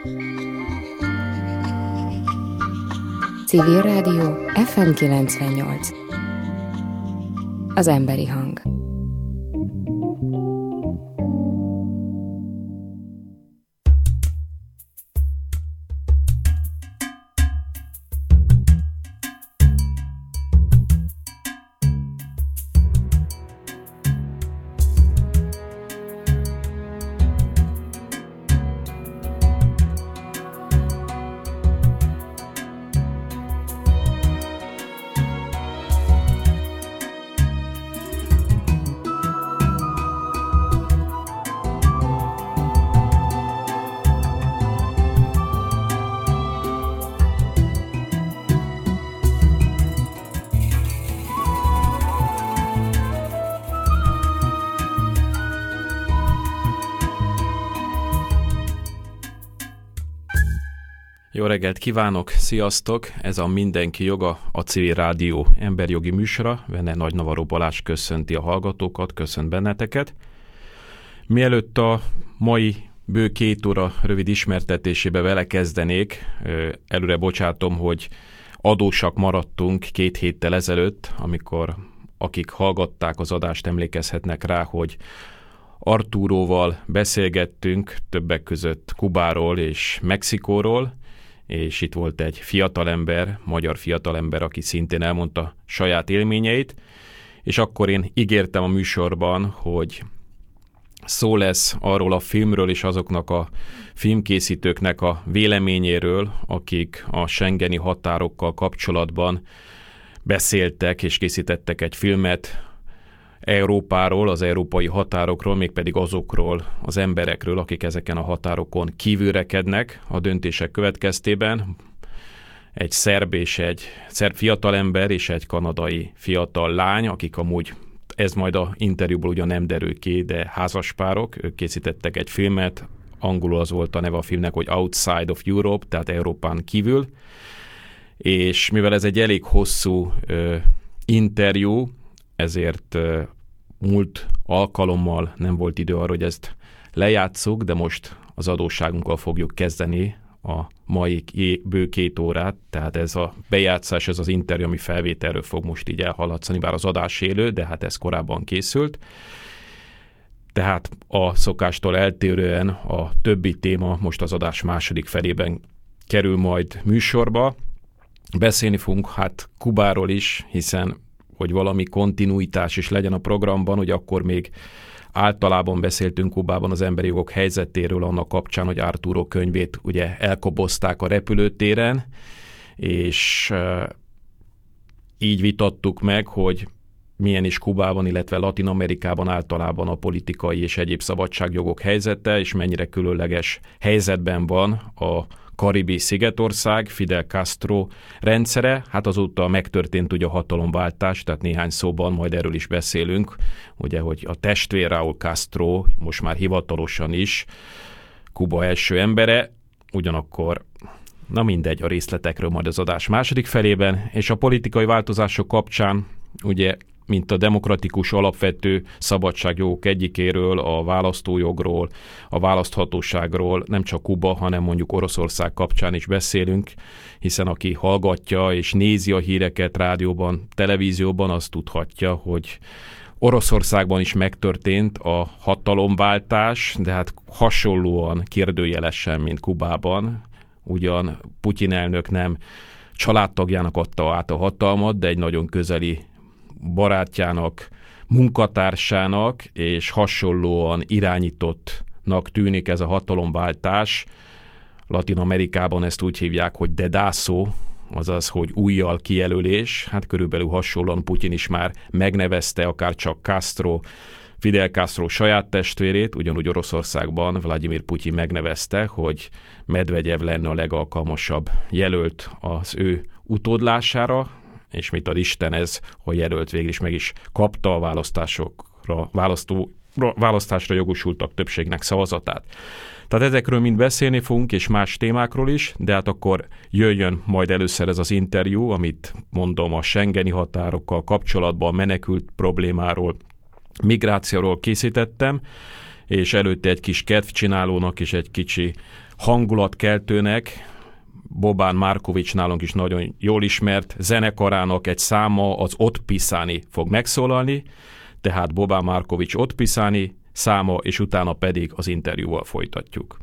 Civil Rádió FM 98. Az emberi hang. Jó reggelt kívánok, sziasztok! Ez a Mindenki Joga, a Civil Rádió emberjogi műsora. Benne Nagy Navarro Balázs köszönti a hallgatókat, köszönt benneteket. Mielőtt a mai bő 2 óra rövid ismertetésébe vele kezdenék, előre bocsátom, hogy adósak maradtunk 2 héttel ezelőtt, amikor akik hallgatták az adást emlékezhetnek rá, hogy Arturóval beszélgettünk többek között Kubáról és Mexikóról, és itt volt egy fiatalember, magyar fiatalember, aki szintén elmondta saját élményeit, és akkor én ígértem a műsorban, hogy szó lesz arról a filmről és azoknak a filmkészítőknek a véleményéről, akik a schengeni határokkal kapcsolatban beszéltek és készítettek egy filmet Európáról, az európai határokról, mégpedig azokról az emberekről, akik ezeken a határokon kívülrekednek a döntések következtében. Egy szerb fiatalember és egy kanadai fiatal lány, akik amúgy, ez majd a interjúból ugyan nem derül ki, de házaspárok, ők készítettek egy filmet, angolul az volt a neve a filmnek, hogy Outside of Europe, tehát Európán kívül, és mivel ez egy elég hosszú interjú, ezért múlt alkalommal nem volt idő arra, hogy ezt lejátsszuk, de most az adósságunkkal fogjuk kezdeni a mai bő 2 órát, tehát ez a bejátszás, ez az interjú, ami felvételről fog most így elhaladszani, bár az adás élő, de hát ez korábban készült. Tehát a szokástól eltérően a többi téma most az adás második felében kerül majd műsorba. Beszélni fogunk hát Kubáról is, hiszen hogy valami kontinuitás is legyen a programban, hogy akkor még általában beszéltünk Kubában az emberi jogok helyzetéről, annak kapcsán, hogy Arturo könyvét ugye elkobozták a repülőtéren, és így vitattuk meg, hogy milyen is Kubában, illetve Latin-Amerikában általában a politikai és egyéb szabadságjogok helyzete, és mennyire különleges helyzetben van a Karibi szigetország, Fidel Castro rendszere. Hát azóta megtörtént ugye a hatalomváltás, tehát néhány szóban majd erről is beszélünk, ugye, hogy a testvér Raúl Castro most már hivatalosan is Kuba első embere, ugyanakkor na mindegy, a részletekről majd az adás második felében, és a politikai változások kapcsán ugye mint a demokratikus alapvető szabadságjogok egyikéről, a választójogról, a választhatóságról, nem csak Kuba, hanem mondjuk Oroszország kapcsán is beszélünk, hiszen aki hallgatja és nézi a híreket rádióban, televízióban, az tudhatja, hogy Oroszországban is megtörtént a hatalomváltás, de hát hasonlóan kérdőjelesen, mint Kubában. Ugyan Putyin elnök nem családtagjának adta át a hatalmat, de egy nagyon közeli barátjának, munkatársának, és hasonlóan irányítottnak tűnik ez a hatalomváltás. Latin-Amerikában ezt úgy hívják, hogy dedazo, azaz, hogy újjal kijelölés. Hát körülbelül hasonlóan Putyin is már megnevezte akár csak Fidel Castro saját testvérét, ugyanúgy Oroszországban Vladimir Putyin megnevezte, hogy Medvegyev lenne a legalkalmasabb jelölt az ő utódlására, és mit ad Isten ez, hogy jelölt végül is meg is kapta a választásra jogosultak többségnek szavazatát. Tehát ezekről mind beszélni fogunk, és más témákról is, de hát akkor jöjjön majd először ez az interjú, amit mondom a schengeni határokkal kapcsolatban, menekült problémáról, migrációról készítettem, és előtte egy kis kedvcsinálónak és egy kicsi hangulatkeltőnek, Boban Markovic nálunk is nagyon jól ismert zenekarának egy száma, az Ott Pisani fog megszólalni, tehát Boban Markovic Ott Pisani száma, és utána pedig az interjúval folytatjuk.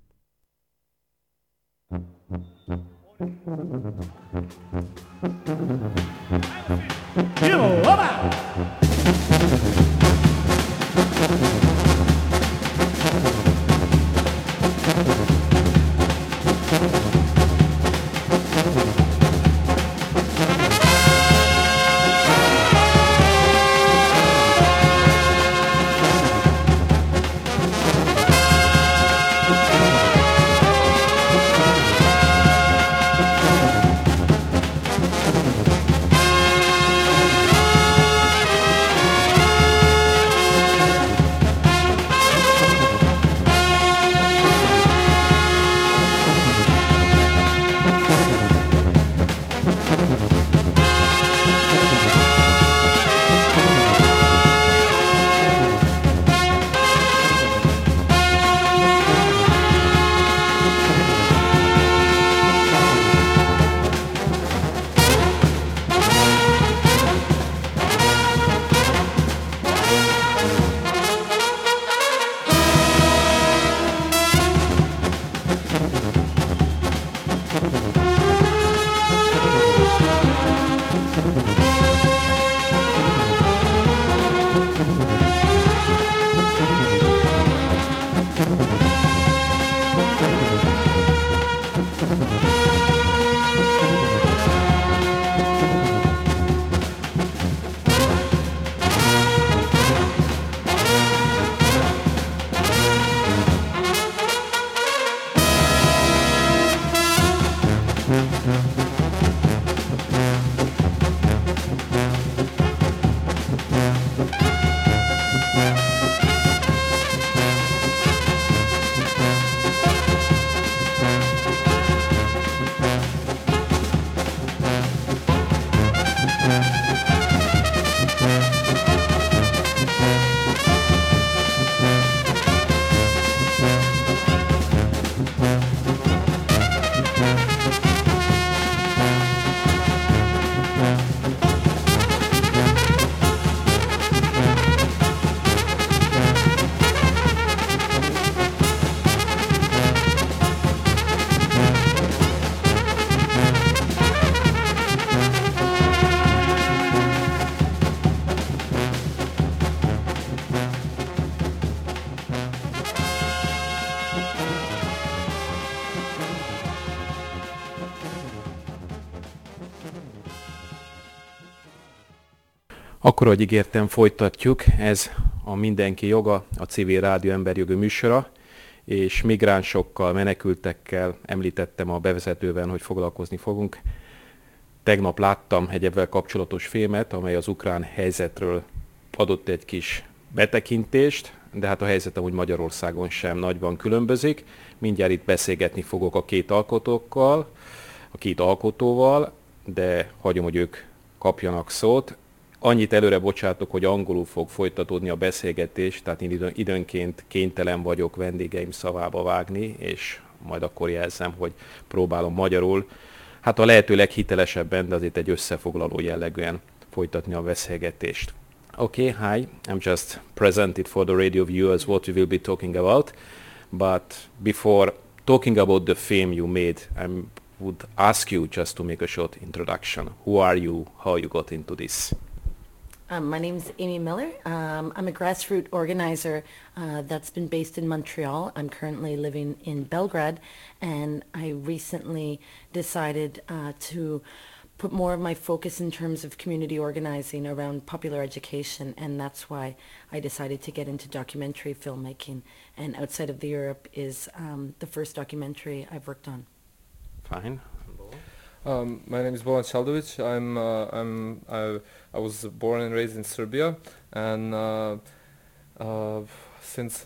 Akkor, ahogy ígértem, folytatjuk. Ez a Mindenki joga, a Civil Rádió emberjogi műsora, és migránsokkal, menekültekkel említettem a bevezetőben, hogy foglalkozni fogunk. Tegnap láttam egy ebben kapcsolatos filmet, amely az ukrán helyzetről adott egy kis betekintést, de hát a helyzet amúgy Magyarországon sem nagyban különbözik. Mindjárt itt beszélgetni fogok a két alkotóval, de hagyom, hogy ők kapjanak szót. Annyit előre bocsátok, hogy angolul fog folytatódni a beszélgetés, tehát én időnként kénytelen vagyok vendégeim szavába vágni, és majd akkor jelzem, hogy próbálom magyarul, hát a lehető leghitelesebben, de azért egy összefoglaló jellegűen folytatni a beszélgetést. Okay, hi, I'm just presented for the radio viewers what we will be talking about, but before talking about the film you made, I would ask you just to make a short introduction. Who are you? How you got into this? My name's Amy Miller. I'm a grassroots organizer that's been based in Montreal. I'm currently living in Belgrade, and I recently decided to put more of my focus in terms of community organizing around popular education, and that's why I decided to get into documentary filmmaking. And Outside of the Europe is the first documentary I've worked on. Fine. My name is Boban Csaldovic. I was born and raised in Serbia, and since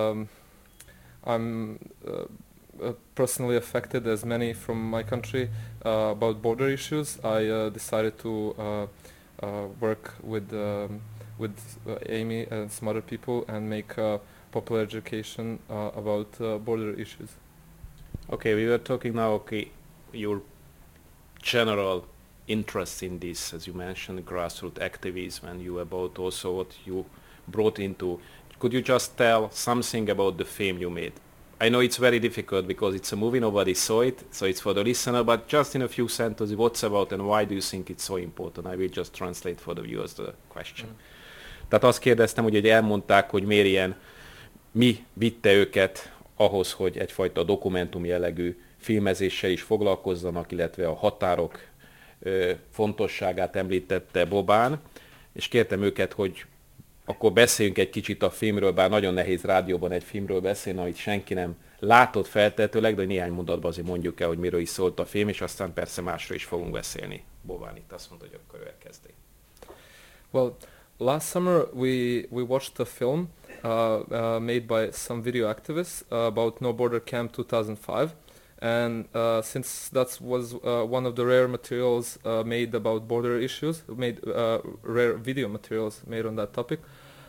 I'm personally affected, as many from my country, about border issues, I decided to work with Amy and some other people and make popular education about border issues. Okay, we were talking now, okay, your general interest in this, as you mentioned, grassroots activism, and you about also what you brought into. Could you just tell something about the film you made? I know it's very difficult because it's a movie, nobody saw it, so it's for the listener, but just in a few sentences, what's about and why do you think it's so important? I will just translate for the viewers the question. Tehát azt kérdeztem, hogy elmondták, hogy miért ilyen, mi vitte őket ahhoz, hogy egyfajta dokumentum jellegű filmezéssel is foglalkozzanak, illetve a határok fontosságát említette Bobán, és kértem őket, hogy akkor beszéljünk egy kicsit a filmről, bár nagyon nehéz rádióban egy filmről beszélni, amit senki nem látott feltehetőleg, de néhány mondatban azért mondjuk el, hogy miről is szólt a film, és aztán persze másról is fogunk beszélni. Bobán itt azt mondta, hogy akkor ő elkezdi. Well, last summer we watched a film made by some video activists about No Border Camp 2005. And since that was one of the rare materials made about border issues, rare video materials made on that topic,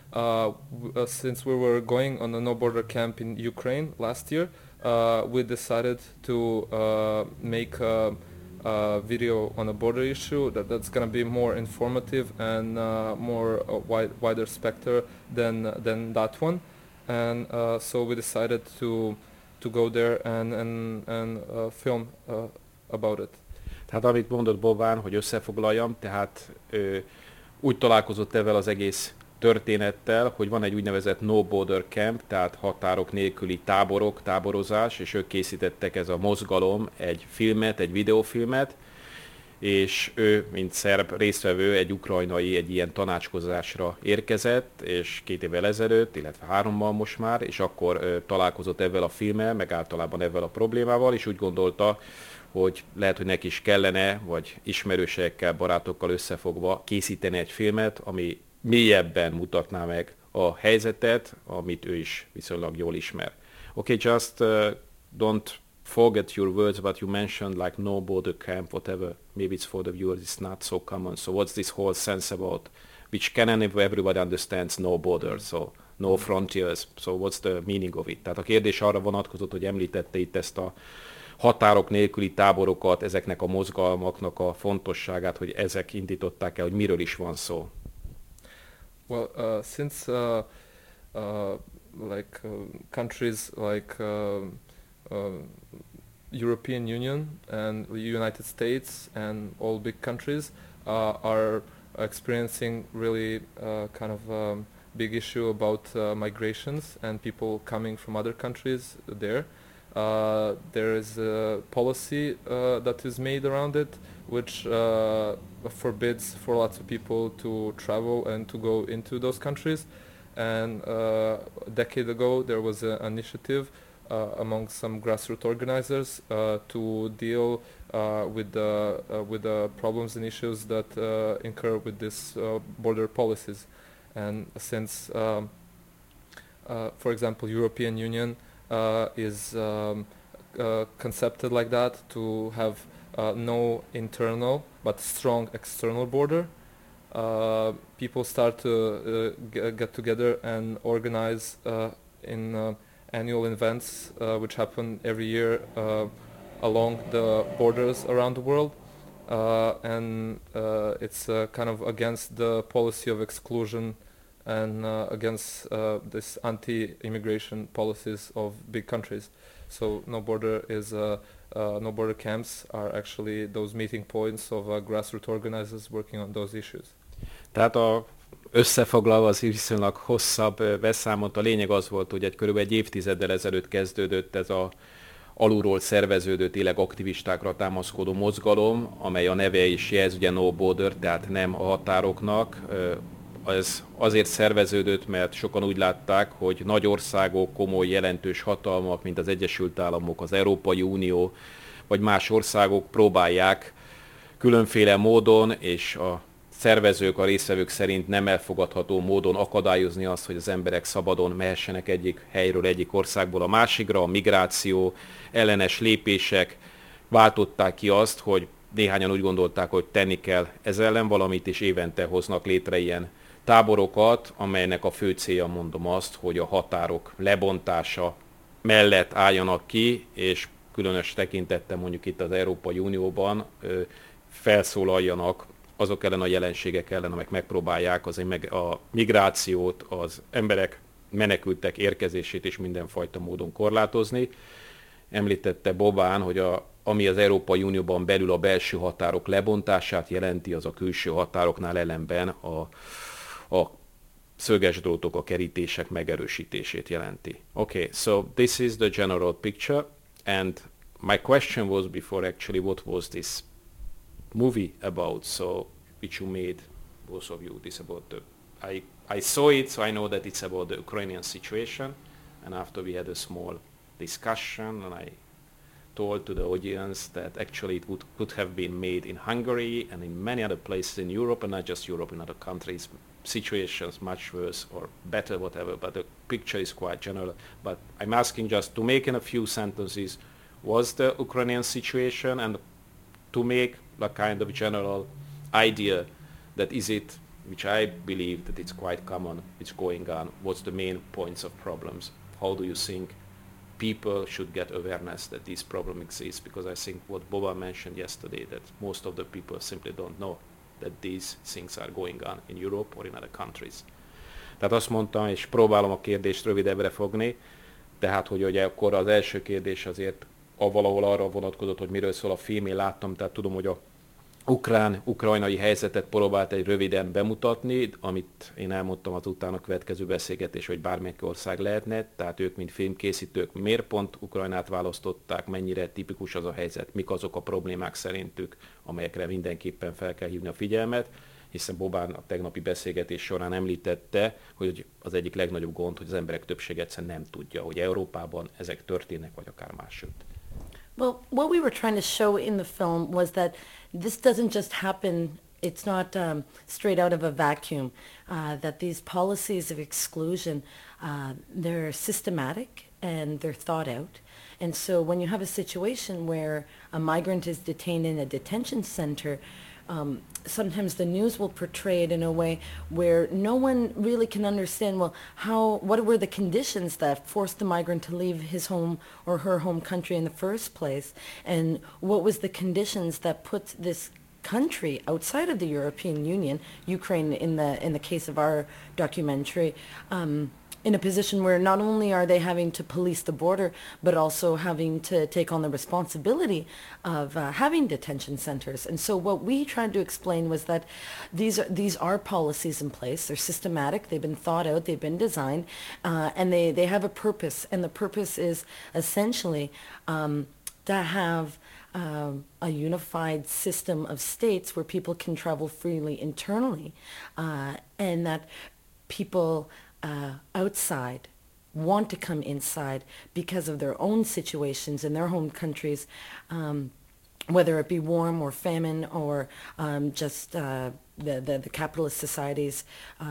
since we were going on a no border camp in Ukraine last year, we decided to make a video on a border issue that's going to be more informative and more wider spectrum than that one. And so we decided to go there and film about it. Tehát amit mondott Bobán, hogy összefoglaljam, tehát úgy találkozott ezzel az egész történettel, hogy van egy úgynevezett No Border Camp, tehát határok nélküli táborok, táborozás, és ők készítettek, ez a mozgalom, egy filmet, egy videófilmet, és ő, mint szerb résztvevő, egy ukrajnai, egy ilyen tanácskozásra érkezett, és 2 évvel ezelőtt, illetve 3-mal most már, és akkor találkozott ezzel a filmmel, meg általában ezzel a problémával, és úgy gondolta, hogy lehet, hogy neki is kellene, vagy ismerősekkel, barátokkal összefogva készíteni egy filmet, ami mélyebben mutatná meg a helyzetet, amit ő is viszonylag jól ismer. Okay, just don't forget your words, but you mentioned like no border camp, whatever. Maybe it's for the viewers, it's not so common. So what's this whole sense about, which everybody understands, no borders, so no frontiers. So what's the meaning of it? Tehát a kérdés arra vonatkozott, hogy említette itt ezt a határok nélküli táborokat, ezeknek a mozgalmaknak a fontosságát, hogy ezek indították el, hogy miről is van szó. Well, since countries like European Union and the United States and all big countries are experiencing really kind of big issue about migrations and people coming from other countries there. There is a policy that is made around it which forbids for lots of people to travel and to go into those countries. And a decade ago there was an initiative among some grassroots organizers to deal with the problems and issues that incur with this border policies. And since, for example, European Union is concepted like that, to have no internal but strong external border, people start to get together and organize in annual events which happen every year along the borders around the world, and it's kind of against the policy of exclusion and against this anti-immigration policies of big countries. So no border camps are actually those meeting points of grassroots organizers working on those issues. Tehát összefoglalva az viszonylag hosszabb beszámot, a lényeg az volt, hogy körülbelül egy évtizeddel ezelőtt kezdődött ez a alulról szerveződő, tényleg aktivistákra támaszkodó mozgalom, amely a neve is jelz, ugye No Border, tehát nem a határoknak. Ez azért szerveződött, mert sokan úgy látták, hogy nagy országok, komoly, jelentős hatalmak, mint az Egyesült Államok, az Európai Unió, vagy más országok próbálják különféle módon, és a szervezők, a résztvevők szerint nem elfogadható módon akadályozni azt, hogy az emberek szabadon mehessenek egyik helyről, egyik országból a másikra. A migráció ellenes lépések váltották ki azt, hogy néhányan úgy gondolták, hogy tenni kell ez ellen valamit, és évente hoznak létre ilyen táborokat, amelynek a fő célja, mondom azt, hogy a határok lebontása mellett álljanak ki, és különös tekintettel mondjuk itt az Európai Unióban felszólaljanak azok ellen a jelenségek ellen, amelyek megpróbálják a migrációt, az emberek, menekültek érkezését is mindenfajta módon korlátozni. Említette Bobán, hogy ami az Európai Unióban belül a belső határok lebontását jelenti, az a külső határoknál ellenben a szöges drótok, a kerítések megerősítését jelenti. Okay, so this is the general picture, and my question was before actually what was this movie about, so which you made, both of you, this about I saw it, so I know that it's about the Ukrainian situation, and after we had a small discussion, and I told to the audience that actually it could have been made in Hungary and in many other places in Europe, and not just Europe, in other countries, situations much worse or better, whatever, but the picture is quite general. But I'm asking just to make in a few sentences, was the Ukrainian situation, and to make a kind of general idea that is it, which I believe that it's quite common, it's going on, what's the main points of problems, how do you think people should get awareness that this problem exists, because I think what Boba mentioned yesterday, that most of the people simply don't know that these things are going on in Europe or in other countries. Tehát azt mondtam, és próbálom a kérdést rövidebbre fogni, tehát hogy ugye akkor az első kérdés azért valahol arra vonatkozott, hogy miről szól a film, én láttam, tehát tudom, hogy a ukrajnai helyzetet próbált egy röviden bemutatni, amit én elmondtam az utána következő beszélgetés, hogy bármelyik ország lehetne, tehát ők, mint filmkészítők, miért pont Ukrajnát választották, mennyire tipikus az a helyzet, mik azok a problémák szerintük, amelyekre mindenképpen fel kell hívni a figyelmet, hiszen Bobán a tegnapi beszélgetés során említette, hogy az egyik legnagyobb gond, hogy az emberek többsége egyszerűen nem tudja, hogy Európában ezek történnek, vagy akár másutt. Well, what we were trying to show in the film was that this doesn't just happen, it's not straight out of a vacuum, that these policies of exclusion, they're systematic and they're thought out. And so when you have a situation where a migrant is detained in a detention center, sometimes the news will portray it in a way where no one really can understand, well, what were the conditions that forced the migrant to leave his home or her home country in the first place, and what was the conditions that put this country outside of the European Union, Ukraine in the case of our documentary, in a position where not only are they having to police the border, but also having to take on the responsibility of having detention centers. And so what we tried to explain was that these are policies in place. They're systematic. They've been thought out. They've been designed, and they have a purpose. And the purpose is essentially to have a unified system of states where people can travel freely internally, and that people outside want to come inside because of their own situations in their home countries, whether it be warm or famine or just the capitalist societies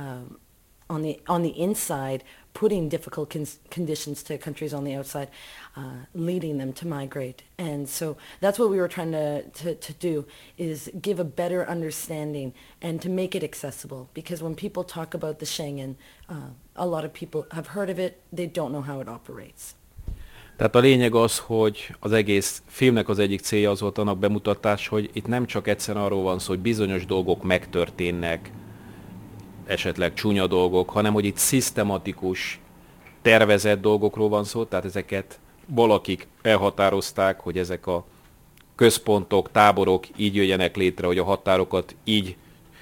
on the inside, putting difficult conditions to countries on the outside, leading them to migrate. And so that's what we were trying to do, is give a better understanding and to make it accessible. Because when people talk about the Schengen, a lot of people have heard of it, they don't know how it operates. Tehát a lényeg az, hogy az egész filmnek az egyik célja az volt annak bemutatás, hogy itt nem csak egyszerűen arról van szó, hogy bizonyos dolgok megtörténnek, esetleg csúnya dolgok, hanem hogy itt szisztematikus, tervezett dolgokról van szó, tehát ezeket valakik elhatározták, hogy ezek a központok, táborok így jöjjenek létre, hogy a határokat így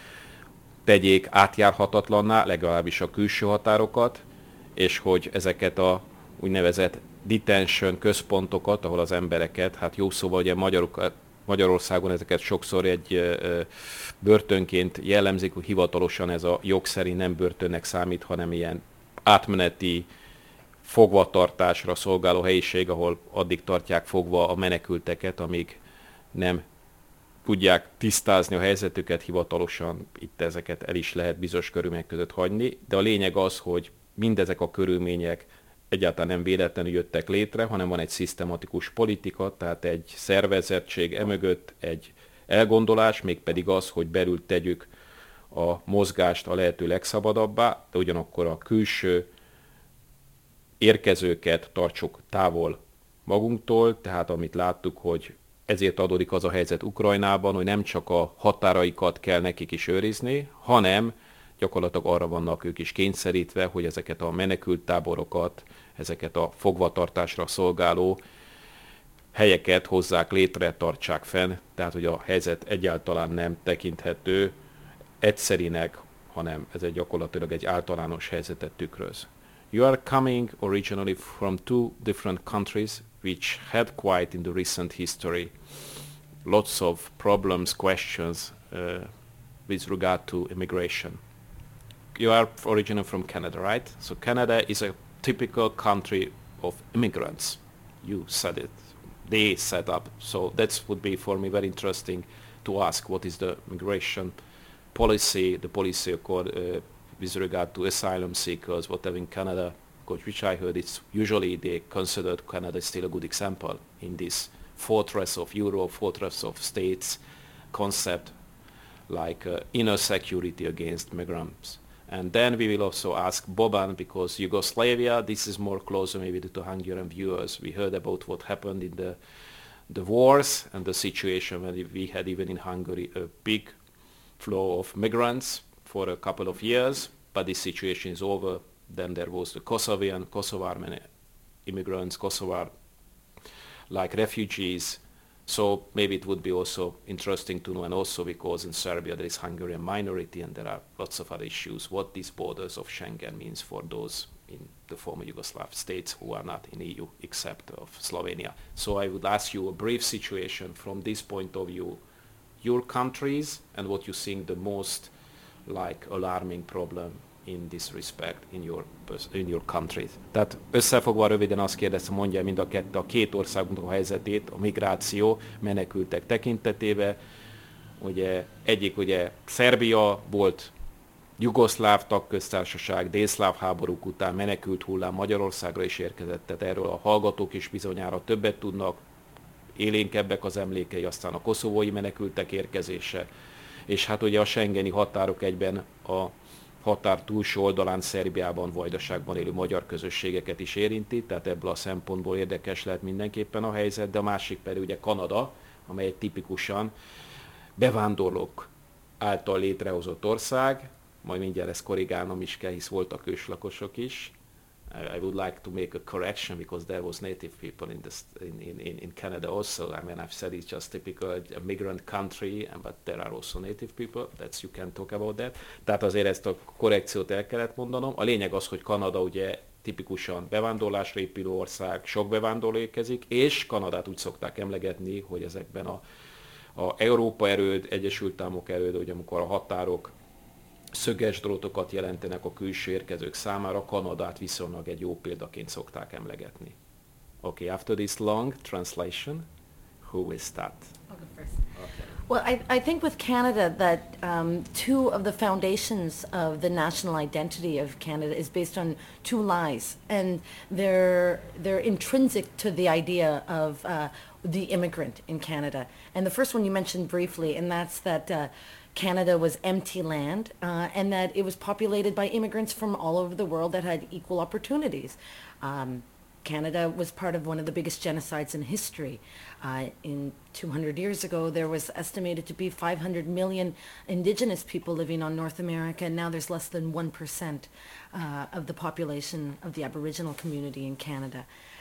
tegyék átjárhatatlanná, legalábbis a külső határokat, és hogy ezeket a úgynevezett detention központokat, ahol az embereket, hát jó szóval ugye Magyarországon ezeket sokszor egy börtönként jellemzik, hogy hivatalosan ez a jog szerint nem börtönnek számít, hanem ilyen átmeneti fogvatartásra szolgáló helyiség, ahol addig tartják fogva a menekülteket, amíg nem tudják tisztázni a helyzetüket, hivatalosan itt ezeket el is lehet bizonyos körülmények között hagyni, de a lényeg az, hogy mindezek a körülmények egyáltalán nem véletlenül jöttek létre, hanem van egy szisztematikus politika, tehát egy szervezettség emögött, egy elgondolás, mégpedig az, hogy belül tegyük a mozgást a lehető legszabadabbá, de ugyanakkor a külső érkezőket tartsuk távol magunktól, tehát amit láttuk, hogy ezért adódik az a helyzet Ukrajnában, hogy nem csak a határaikat kell nekik is őrizni, hanem gyakorlatilag arra vannak ők is kényszerítve, hogy ezeket a menekülttáborokat, ezeket a fogvatartásra szolgáló helyeket hozzák létre, tartsák fenn, tehát hogy a helyzet egyáltalán nem tekinthető egyszerinek, hanem ez egy gyakorlatilag egy általános helyzetet tükröz. You are coming originally from two different countries which had quite in the recent history lots of problems, questions with regard to immigration. You are originally from Canada, right? So Canada is a typical country of immigrants. You said it. They set up. So that would be for me very interesting to ask what is the migration policy, the policy with regard to asylum seekers, whatever in Canada, which I heard it's usually they considered Canada still a good example in this fortress of Europe, fortress of states concept, like inner security against migrants. And then we will also ask Boban, because Yugoslavia, this is more closer maybe to Hungarian viewers. We heard about what happened in the wars and the situation when we had even in Hungary a big flow of migrants for a couple of years, but this situation is over. Then there was the Kosovar many immigrants, Kosovar like refugees. So maybe it would be also interesting to know, and also because in Serbia there is Hungarian minority and there are lots of other issues, what these borders of Schengen means for those in the former Yugoslav states who are not in EU except of Slovenia. So I would ask you a brief situation from this point of view, your countries and what you think the most like alarming problem in this respect in your countries. Tehát összefogva röviden azt kérdeztem, mondja mind a két országunk a helyzetét, a migráció, menekültek tekintetében. Ugye egyik ugye Szerbia volt jugoszláv tagköztársaság, délszláv háborúk után menekült hullám Magyarországra is érkezett, tehát erről a hallgatók is bizonyára többet tudnak, élénkebbek az emlékei, aztán a koszovói menekültek érkezése, és hát ugye a schengeni határok egyben a határ túlsó oldalán Szerbiában, Vajdaságban élő magyar közösségeket is érinti, tehát ebből a szempontból érdekes lehet mindenképpen a helyzet, de a másik pedig ugye Kanada, amely egy tipikusan bevándorlók által létrehozott ország, majd mindjárt ezt korrigálnom is kell, hisz voltak őslakosok is. I would like to make a correction because there was native people in Canada also. I mean, I've said it's just typical a migrant country, but there are also native people. That's you can talk about that. Tehát azért ezt a korrekciót el kellett mondanom. A lényeg az, hogy Kanada ugye tipikusan bevándorlásra épülő ország, sok bevándorló érkezik, és Kanadát úgy szokták emlegetni, hogy ezekben a Európa erőd, Egyesült Államok erőd, hogy amikor a határok szöges drótokat jelentenek a külső érkezők számára, Kanadát viszonylag egy jó példaként szokták emlegetni. Okay, after this long translation, who will start? I'll go first. Okay. Well, I think with Canada that two of the foundations of the national identity of Canada is based on two lies, and they're intrinsic to the idea of the immigrant in Canada. And the first one you mentioned briefly, and that's that Canada was empty land, and that it was populated by immigrants from all over the world that had equal opportunities. Canada was part of one of the biggest genocides in history. In 200 years ago, there was estimated to be 500 million indigenous people living on North America, and now there's less than 1% of the population of the Aboriginal community in Canada.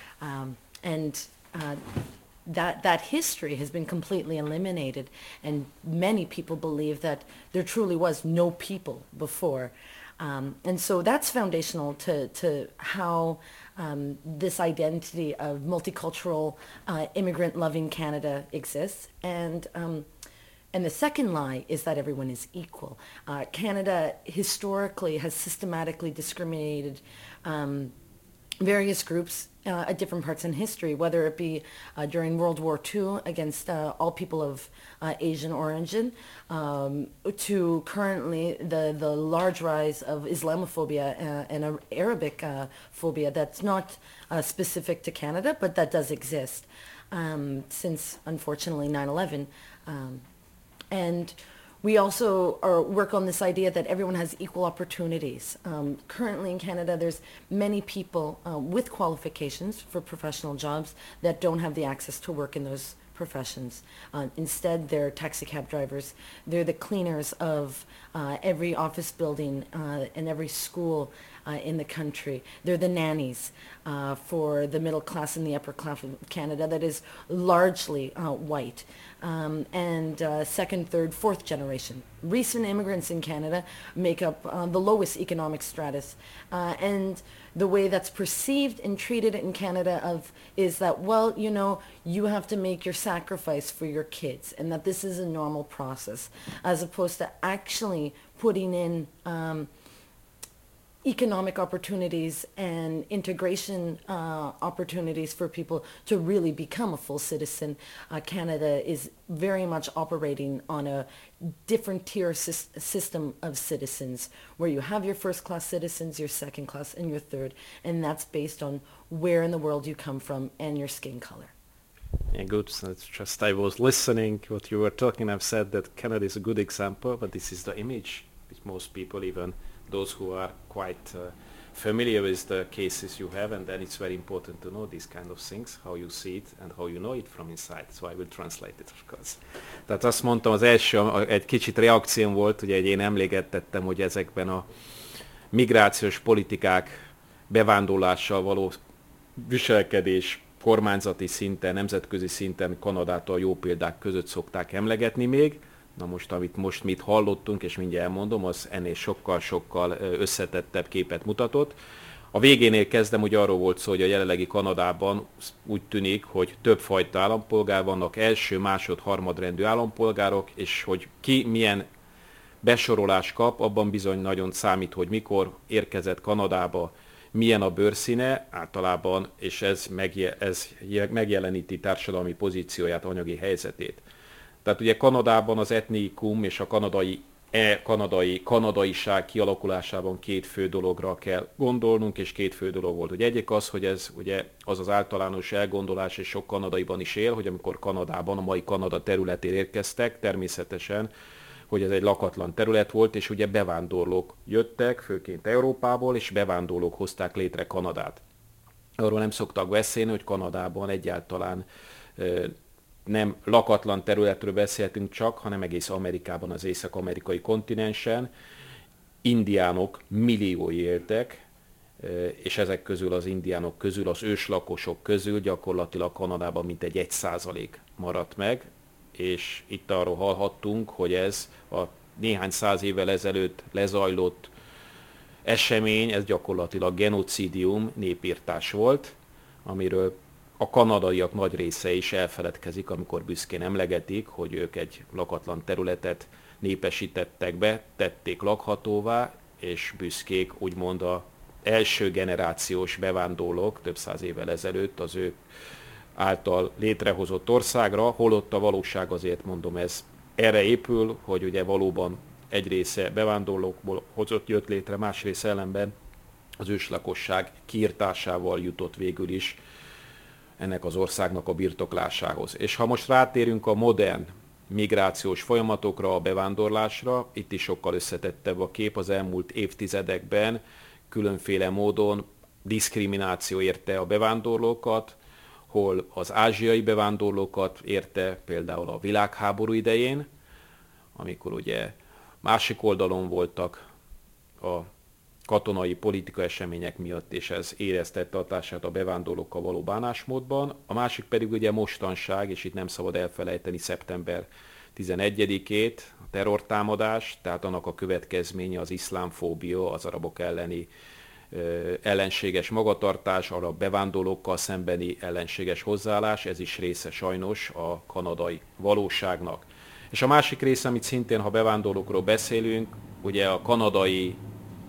That history has been completely eliminated, and many people believe that there truly was no people before. And so that's foundational to how this identity of multicultural, immigrant-loving Canada exists. And the second lie is that everyone is equal. Canada historically has systematically discriminated various groups at different parts in history, whether it be during World War II against all people of Asian origin, to currently the large rise of Islamophobia and Arabic phobia that's not specific to Canada, but that does exist since, unfortunately, 9/11. And We also work on this idea that everyone has equal opportunities. Currently in Canada, there's many people with qualifications for professional jobs that don't have the access to work in those professions. Instead, they're taxi cab drivers. They're the cleaners of every office building and every school in the country. They're the nannies for the middle class and the upper class of Canada that is largely white. And second, third, fourth generation. Recent immigrants in Canada make up the lowest economic stratus. And the way that's perceived and treated in Canada is that, well, you know, you have to make your sacrifice for your kids, and that this is a normal process, as opposed to actually putting in economic opportunities and integration opportunities for people to really become a full citizen. Canada is very much operating on a different tier system of citizens, where you have your first class citizens, your second class, and your third, and that's based on where in the world you come from and your skin color. Yeah, good. So it's just I was listening what you were talking. I've said that Canada is a good example, but this is the image which most people, even those who are quite familiar with the cases you have, and then it's very important to know these kind of things, how you see it and how you know it from inside. So I will translate it, of course. Tehát azt mondtam, az első egy kicsit reakcióm volt, ugye én emlékeztettem, hogy ezekben a migrációs politikák, bevándorlással való viselkedés kormányzati szinten, nemzetközi szinten Kanadától jó példák között szokták emlegetni még. Na most, amit mit hallottunk, és mindjárt elmondom, az ennél sokkal-sokkal összetettebb képet mutatott. A végénél kezdem, hogy arról volt szó, hogy a jelenlegi Kanadában úgy tűnik, hogy többfajta állampolgár vannak, első, másod, harmadrendű állampolgárok, és hogy ki milyen besorolás kap, abban bizony nagyon számít, hogy mikor érkezett Kanadába, milyen a bőrszíne általában, és ez megjeleníti társadalmi pozícióját, anyagi helyzetét. Tehát ugye Kanadában az etnikum és a kanadaiság kialakulásában két fő dologra kell gondolnunk, és két fő dolog volt. Ugye egyik az, hogy ez ugye az általános elgondolás, és sok kanadaiban is él, hogy amikor Kanadában, a mai Kanada területén érkeztek, természetesen, hogy ez egy lakatlan terület volt, és ugye bevándorlók jöttek, főként Európából, és bevándorlók hozták létre Kanadát. Arról nem szoktak beszélni, hogy Kanadában egyáltalán nem lakatlan területről beszéltünk csak, hanem egész Amerikában, az észak-amerikai kontinensen indiánok milliói éltek, és ezek közül az indiánok közül, az őslakosok közül gyakorlatilag Kanadában mintegy 1% maradt meg, és itt arról hallhattunk, hogy ez a néhány száz évvel ezelőtt lezajlott esemény, ez gyakorlatilag genocidium, népirtás volt, amiről a kanadaiak nagy része is elfeledkezik, amikor büszkén emlegetik, hogy ők egy lakatlan területet népesítettek be, tették lakhatóvá, és büszkék úgymond az első generációs bevándorlók több száz évvel ezelőtt az ő által létrehozott országra, holott a valóság, azért mondom, ez erre épül, hogy ugye valóban egy része bevándorlókból jött létre, más része ellenben az őslakosság kiirtásával jutott végül is ennek az országnak a birtoklásához. És ha most rátérünk a modern migrációs folyamatokra, a bevándorlásra, itt is sokkal összetettebb a kép. Az elmúlt évtizedekben különféle módon diszkrimináció érte a bevándorlókat, hol az ázsiai bevándorlókat érte például a világháború idején, amikor ugye másik oldalon voltak a katonai politika események miatt, és ez éreztette hatását a bevándorlókkal való bánásmódban. A másik pedig ugye mostanság, és itt nem szabad elfelejteni szeptember 11-ét, a terrortámadás, tehát annak a következménye az iszlámfóbia, az arabok elleni ellenséges magatartás, arab bevándorlókkal szembeni ellenséges hozzáállás, ez is része sajnos a kanadai valóságnak. És a másik része, amit szintén, ha bevándorlókról beszélünk, ugye a kanadai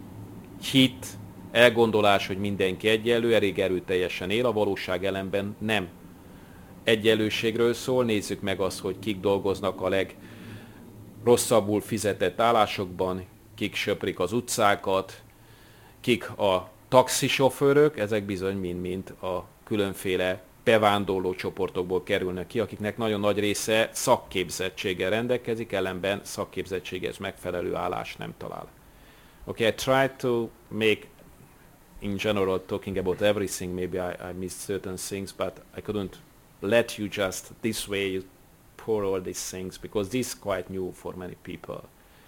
hit, elgondolás, hogy mindenki egyenlő, elég erőteljesen él, a valóság ellenben nem egyenlőségről szól. Nézzük meg azt, hogy kik dolgoznak a legrosszabbul fizetett állásokban, kik söprik az utcákat, kik a taxisofőrök, ezek bizony mind-mind a különféle bevándorló csoportokból kerülnek ki, akiknek nagyon nagy része szakképzettséggel rendelkezik, ellenben szakképzettséghez megfelelő állást nem talál. Okay, I tried to make, in general, talking about everything, maybe I missed certain things, but I couldn't let you just this way you pour all these things, because this is quite new for many people.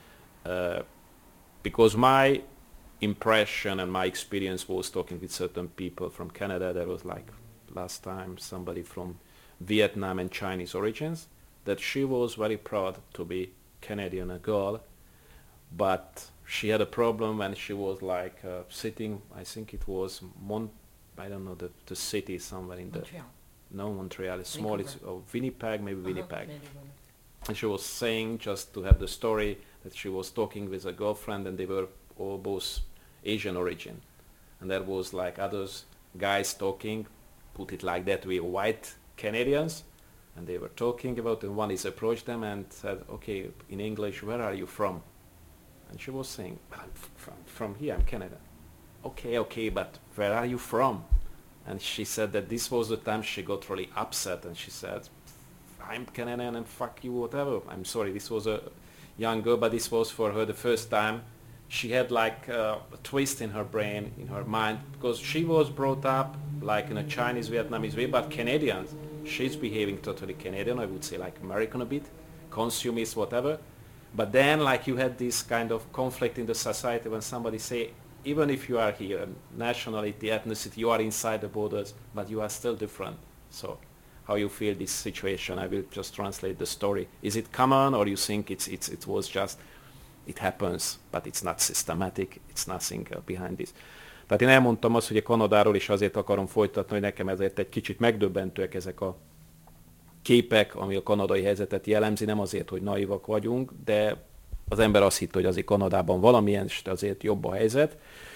Because my impression and my experience was talking with certain people from Canada. There was like last time somebody from Vietnam and Chinese origins, that she was very proud to be Canadian, a girl, but she had a problem when she was like sitting, I think it was I don't know the city somewhere in Montreal. Montreal is small, Vancouver. it's Winnipeg, maybe Winnipeg. Maybe. And she was saying, just to have the story, that she was talking with a girlfriend and they were all both Asian origin. And there was like others guys talking, put it like that way, white Canadians, and they were talking about, and one is approached them and said, okay, in English, where are you from? And she was saying, well, I'm from here, I'm Canada. Okay, but where are you from? And she said that this was the time she got really upset, and she said, I'm Canadian and fuck you, whatever. I'm sorry, this was a young girl, but this was for her the first time. She had like a twist in her brain, in her mind, because she was brought up like in a Chinese, Vietnamese way, but Canadians, she's behaving totally Canadian, I would say like American a bit, consumist, whatever. But then like you had this kind of conflict in the society when somebody say, even if you are here, nationality, ethnicity, you are inside the borders, but you are still different. So how you feel this situation? I will just translate the story. Is it common, or you think it was just, it happens, but it's not systematic, it's nothing behind this? Tehát én elmondtam azt, hogy a Kanadáról is azért akarom folytatni, hogy nekem ezért egy kicsit megdöbbentőek ezek a képek, ami a kanadai helyzetet jellemzi, nem azért, hogy naivak vagyunk, de az ember azt hitt, hogy azért Kanadában valamilyen, és azért jobb a helyzet.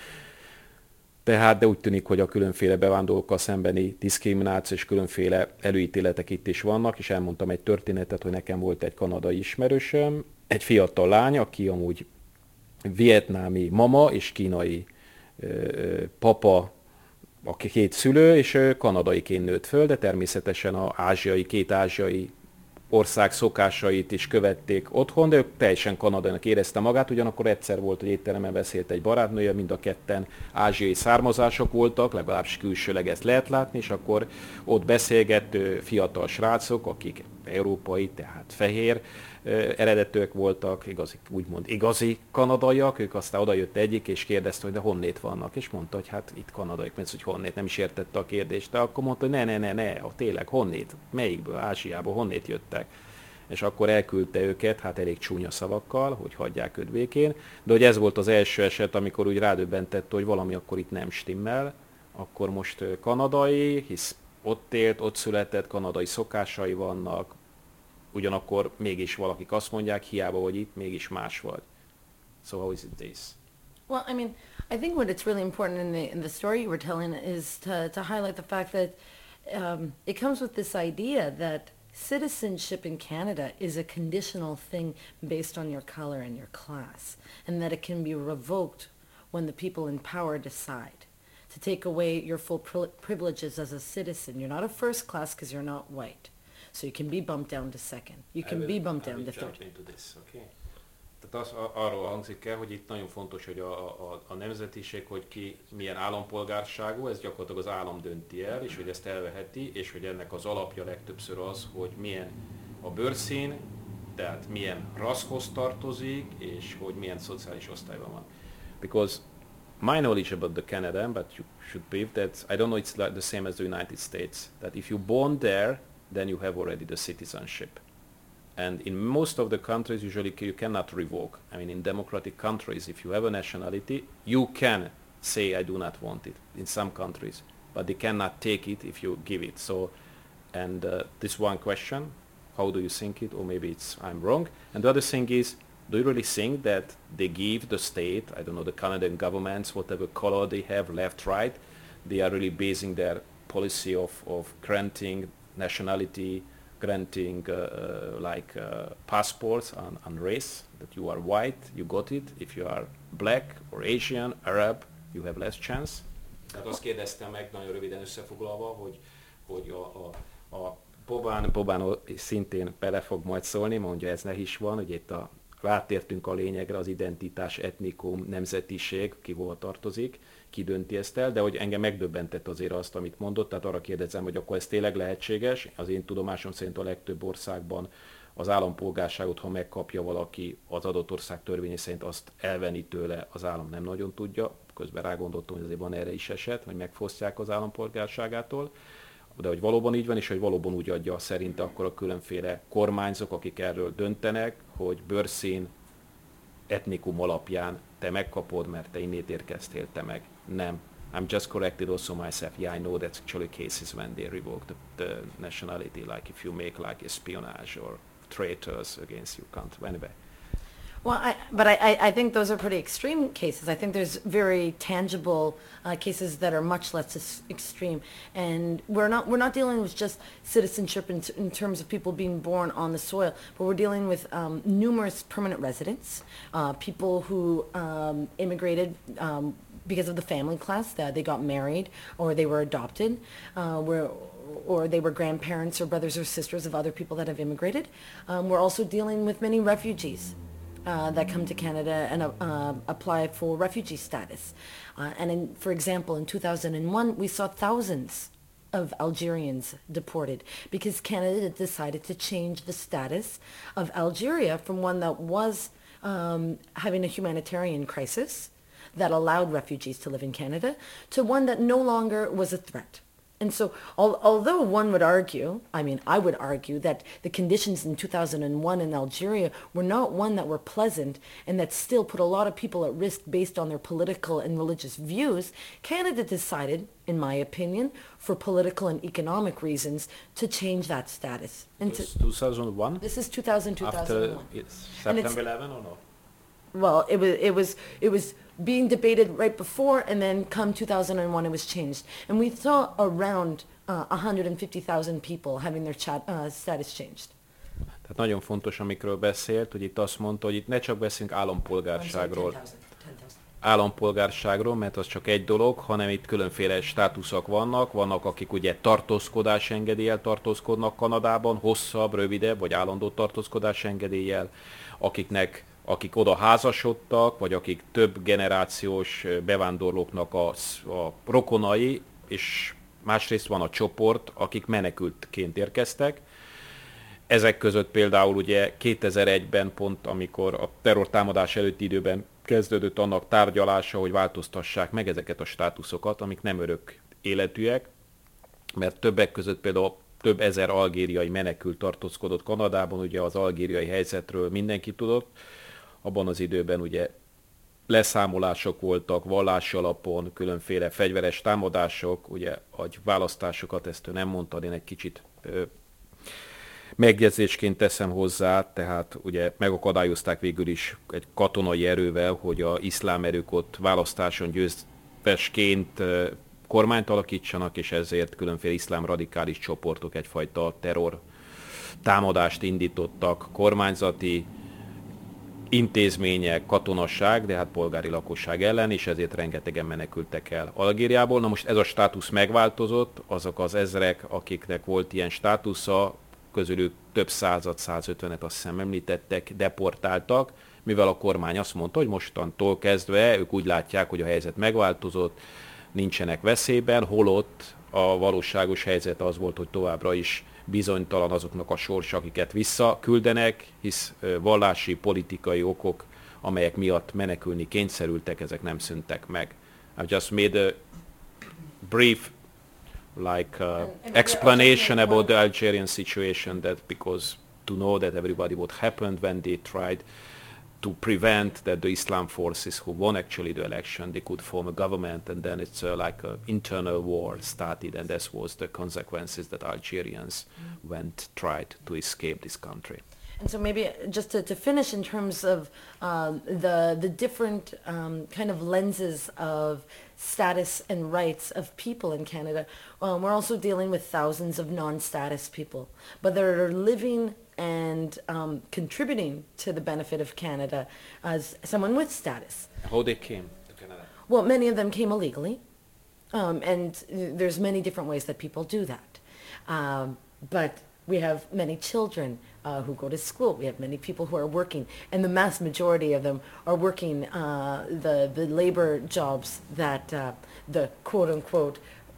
Tehát, de úgy tűnik, hogy a különféle bevándorlókkal szembeni diszkrimináció és különféle előítéletek itt is vannak, és elmondtam egy történetet, hogy nekem volt egy kanadai ismerősöm, egy fiatal lány, aki amúgy vietnámi mama és kínai papa, aki két szülő, és kanadaiként nőtt föl, de természetesen két ázsiai ország szokásait is követték otthon, de ő teljesen kanadainak érezte magát, ugyanakkor egyszer volt, hogy étteremben beszélt egy barátnője, mind a ketten ázsiai származások voltak, legalábbis külsőleg ezt lehet látni, és akkor ott beszélgető fiatal srácok, akik európai, tehát fehér eredetűek voltak, úgymond igazi kanadaiak, ők aztán odajött egyik, és kérdezte, hogy de honnét vannak, és mondta, hogy hát itt kanadaiak, mert hogy honnét, nem is értette a kérdést, de akkor mondta, hogy ne, tényleg honnét, melyikből, Ázsiából, honnét jöttek. És akkor elküldte őket, hát elég csúnya szavakkal, hogy hagyják őt békén, de hogy ez volt az első eset, amikor úgy rádöbbentett, hogy valami akkor itt nem stimmel, akkor most kanadai, hisz ott élt, ott született, kanadai szokásai vannak, ugyanakkor mégis valakik azt mondják, hiába vagy itt, mégis más vagy. So how is it this? Well, I mean, I think what it's really important in the story you were telling is to highlight the fact that it comes with this idea that citizenship in Canada is a conditional thing based on your color and your class, and that it can be revoked when the people in power decide to take away your full privileges as a citizen. You're not a first class because you're not white. So you can be bumped down to second. You can be bumped down to third. Okay. Tehát arról hangzik el, hogy itt nagyon fontos, hogy a nemzetiség, hogy ki milyen állampolgárságú, ez gyakorlatilag az állam dönti el, és hogy ezt elveheti, és hogy ennek az alapja legtöbbször az, hogy milyen a bőrszín, tehát milyen rasszhoz tartozik, és hogy milyen szociális osztályban van. Because my knowledge about the Canada, but you should believe that, I don't know, it's like the same as the United States, that if you born there, then you have already the citizenship. And in most of the countries, usually you cannot revoke. I mean, in democratic countries, if you have a nationality, you can say, I do not want it, in some countries. But they cannot take it if you give it. So, and this one question, how do you think it? Or maybe I'm wrong. And the other thing is, do you really think that they give the state, I don't know, the Canadian governments, whatever color they have, left, right, they are really basing their policy of granting nationality, granting passports on race, that you are white, you got it. If you are black or Asian, Arab, you have less chance. Tehát azt kérdeztem meg, nagyon röviden összefoglalva, hogy hogy a Bobán szintén bele fog majd szólni, mondja, ez ne is van, hogy itt rátértünk a lényegre, az identitás, etnikum, nemzetiség, ki hol tartozik, ki dönti ezt el, de hogy engem megdöbbentett azért azt, amit mondott, tehát arra kérdezem, hogy akkor ez tényleg lehetséges. Az én tudomásom szerint a legtöbb országban az állampolgárságot, ha megkapja valaki az adott ország törvénye szerint, azt elvenni tőle az állam nem nagyon tudja. Közben rágondoltam, hogy azért van erre is eset, hogy megfosztják az állampolgárságától. De hogy valóban így van, és hogy valóban úgy adja szerinte akkor a különféle kormányzók, akik erről döntenek, hogy bőrszín, etnikum alapján te megkapod, mert te innét érkeztél, te meg nem. I'm just corrected also myself. Yeah, I know that's actually cases when they revoke the nationality, like if you make like espionage or traitors against your country. Anyway. Well, I think those are pretty extreme cases. I think there's very tangible cases that are much less extreme, and we're not dealing with just citizenship in terms of people being born on the soil, but we're dealing with numerous permanent residents, people who immigrated because of the family class, that they got married or they were adopted, or they were grandparents or brothers or sisters of other people that have immigrated. We're also dealing with many refugees that come to Canada and apply for refugee status. For example, in 2001, we saw thousands of Algerians deported because Canada decided to change the status of Algeria from one that was having a humanitarian crisis that allowed refugees to live in Canada to one that no longer was a threat. And so, although one would argue, I would argue that the conditions in 2001 in Algeria were not one that were pleasant and that still put a lot of people at risk based on their political and religious views, Canada decided, in my opinion, for political and economic reasons, to change that status. And 2001? This is 2001. After September 11 or no? Well, it was being debated right before, and then come 2001 it was changed. And we saw around 150,000 people having their status changed. Tehát nagyon fontos, amikről beszélt, hogy itt azt mondta, hogy itt ne csak beszélünk állampolgárságról. Állampolgárságról, mert az csak egy dolog, hanem itt különféle státuszok vannak, akik ugye tartózkodás engedéllyel tartózkodnak Kanadában, hosszabb, rövidebb, vagy állandó tartózkodás engedéllyel, akik oda házasodtak, vagy akik több generációs bevándorlóknak a rokonai, és másrészt van a csoport, akik menekültként érkeztek. Ezek között például ugye 2001-ben pont, amikor a terrortámadás előtti időben kezdődött annak tárgyalása, hogy változtassák meg ezeket a státuszokat, amik nem örök életűek, mert többek között például több ezer algériai menekült tartózkodott Kanadában, ugye az algériai helyzetről mindenki tudott. Abban az időben ugye leszámolások voltak, vallási alapon, különféle fegyveres támadások, ugye a választásokat, ezt ő nem mondta, én egy kicsit megjegyzésként teszem hozzá, tehát ugye megakadályozták végül is egy katonai erővel, hogy az iszlám erők ott választáson győztesként kormányt alakítsanak, és ezért különféle iszlám radikális csoportok egyfajta terror támadást indítottak, kormányzati intézmények, katonasság, de hát polgári lakosság ellen, és ezért rengetegen menekültek el Algériából. Na most ez a státusz megváltozott, azok az ezrek, akiknek volt ilyen státusza, közülük több százat, 150-et azt hiszem említettek, deportáltak, mivel a kormány azt mondta, hogy mostantól kezdve ők úgy látják, hogy a helyzet megváltozott, nincsenek veszélyben, holott a valóságos helyzet az volt, hogy továbbra is bizonytalan azoknak a sorsa, akiket visszaküldenek, hisz vallási, politikai okok, amelyek miatt menekülni kényszerültek, ezek nem szűntek meg. I've just made a brief explanation about the Algerian situation, that because to know that everybody what happened when they tried to prevent that the Islam forces who won actually the election, they could form a government, and then it's like an internal war started, and this was the consequences that Algerians tried to escape this country. And so maybe just to finish in terms of the different kind of lenses of status and rights of people in Canada, we're also dealing with thousands of non-status people, but they're living and contributing to the benefit of Canada as someone with status. How they came to Canada? Well, many of them came illegally, and there's many different ways that people do that. But we have many children who go to school. We have many people who are working, and the mass majority of them are working the labor jobs that the quote-unquote,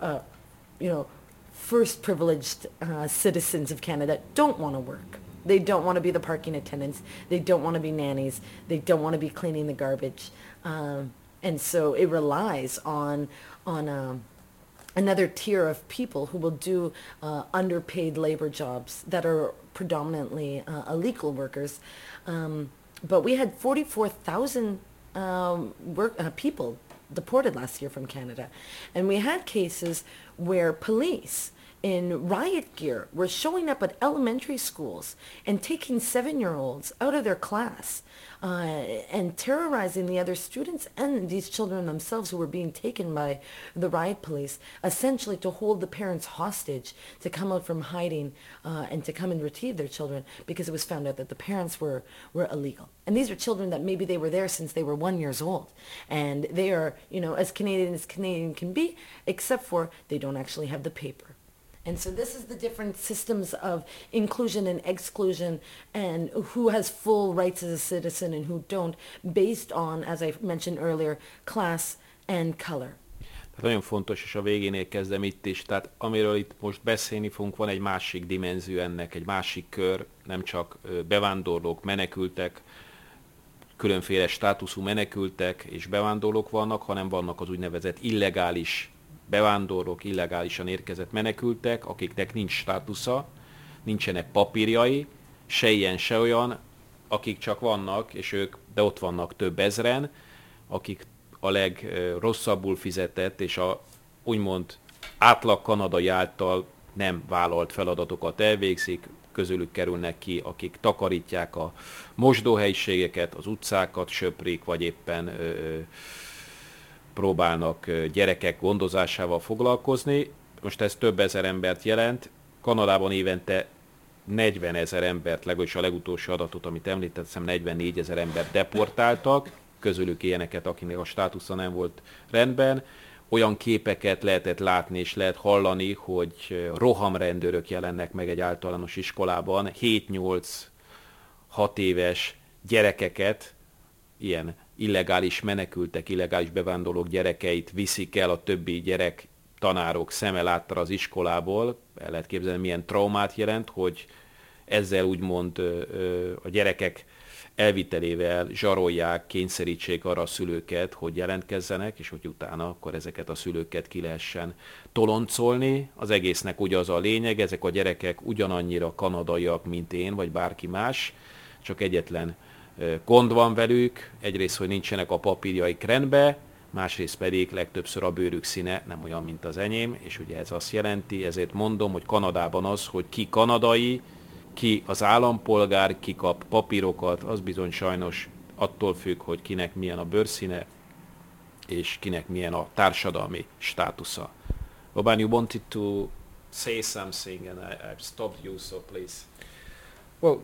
first privileged citizens of Canada don't want to work. They don't want to be the parking attendants. They don't want to be nannies. They don't want to be cleaning the garbage. And so it relies on another tier of people who will do underpaid labor jobs that are predominantly illegal workers. But we had 44,000 people deported last year from Canada. And we had cases where police in riot gear were showing up at elementary schools and taking 7-year-olds out of their class and terrorizing the other students and these children themselves who were being taken by the riot police, essentially to hold the parents hostage to come out from hiding and to come and retrieve their children, because it was found out that the parents were illegal. And these are children that maybe they were there since they were 1 year old. And they are, as Canadian can be, except for they don't actually have the paper. And so this is the different systems of inclusion and exclusion and who has full rights as a citizen and who don't, based on, as I mentioned earlier, class and color. Tehát nagyon fontos, és a végénél kezdem itt is, tehát amiről itt most beszélni fogunk, van egy másik dimenzió ennek, egy másik kör, nem csak bevándorlók, menekültek, különféle státuszú menekültek és bevándorlók vannak, hanem vannak az úgynevezett illegális bevándorlók, illegálisan érkezett menekültek, akiknek nincs státusza, nincsenek papírjai, se ilyen, se olyan, akik csak vannak, és ők, de ott vannak több ezren, akik a legrosszabbul fizetett, és a úgymond átlag kanadai által nem vállalt feladatokat elvégzik, közülük kerülnek ki, akik takarítják a mosdóhelyiségeket, az utcákat söprik, vagy éppen próbálnak gyerekek gondozásával foglalkozni. Most ez több ezer embert jelent. Kanadában évente 40 000 embert, legalábbis a legutolsó adatot, amit említettem, 44 000 embert deportáltak, közülük ilyeneket, akinek a státusza nem volt rendben. Olyan képeket lehetett látni és lehet hallani, hogy rohamrendőrök jelennek meg egy általános iskolában, 7-8-6 éves gyerekeket, ilyen illegális menekültek, illegális bevándorlók gyerekeit viszik el a többi gyerek tanárok szeme láttára az iskolából. El lehet képzelni, milyen traumát jelent, hogy ezzel úgymond a gyerekek elvitelével zsarolják, kényszerítsék arra a szülőket, hogy jelentkezzenek, és hogy utána akkor ezeket a szülőket ki lehessen toloncolni. Az egésznek ugye az a lényeg, ezek a gyerekek ugyanannyira kanadaiak, mint én, vagy bárki más, csak egyetlen gond van velük, egyrészt, hogy nincsenek a papírjaik rendbe, másrészt pedig legtöbbször a bőrük színe nem olyan, mint az enyém, és ugye ez azt jelenti, ezért mondom, hogy Kanadában az, hogy ki kanadai, ki az állampolgár, ki kap papírokat, az bizony sajnos attól függ, hogy kinek milyen a bőrszíne, és kinek milyen a társadalmi státusza. Boban, you wanted to say something and I've stopped you, so please. Well,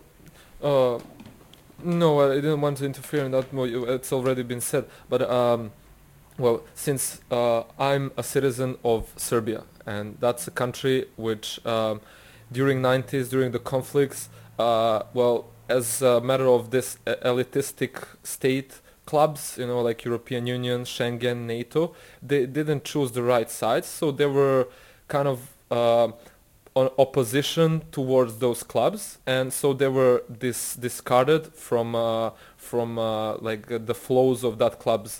no, I didn't want to interfere in that. It's already been said. But well, since I'm a citizen of Serbia, and that's a country which during 90s, during the conflicts, well, as a matter of this elitistic state clubs, like European Union, Schengen, NATO, they didn't choose the right sides, so they were kind of on opposition towards those clubs, and so they were discarded from like the flows of that clubs,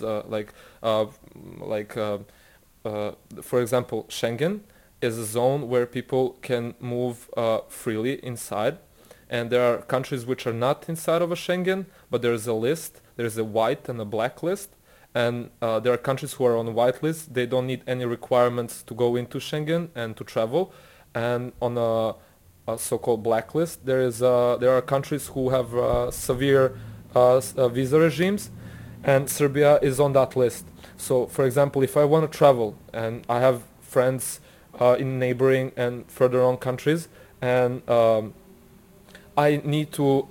for example, Schengen is a zone where people can move freely inside, and there are countries which are not inside of a Schengen, but there is a list. There is a white and a black list, and there are countries who are on the white list. They don't need any requirements to go into Schengen and to travel. And on a so-called blacklist, there are countries who have severe visa regimes, and Serbia is on that list. So, for example, if I want to travel and I have friends in neighboring and further on countries, and I need to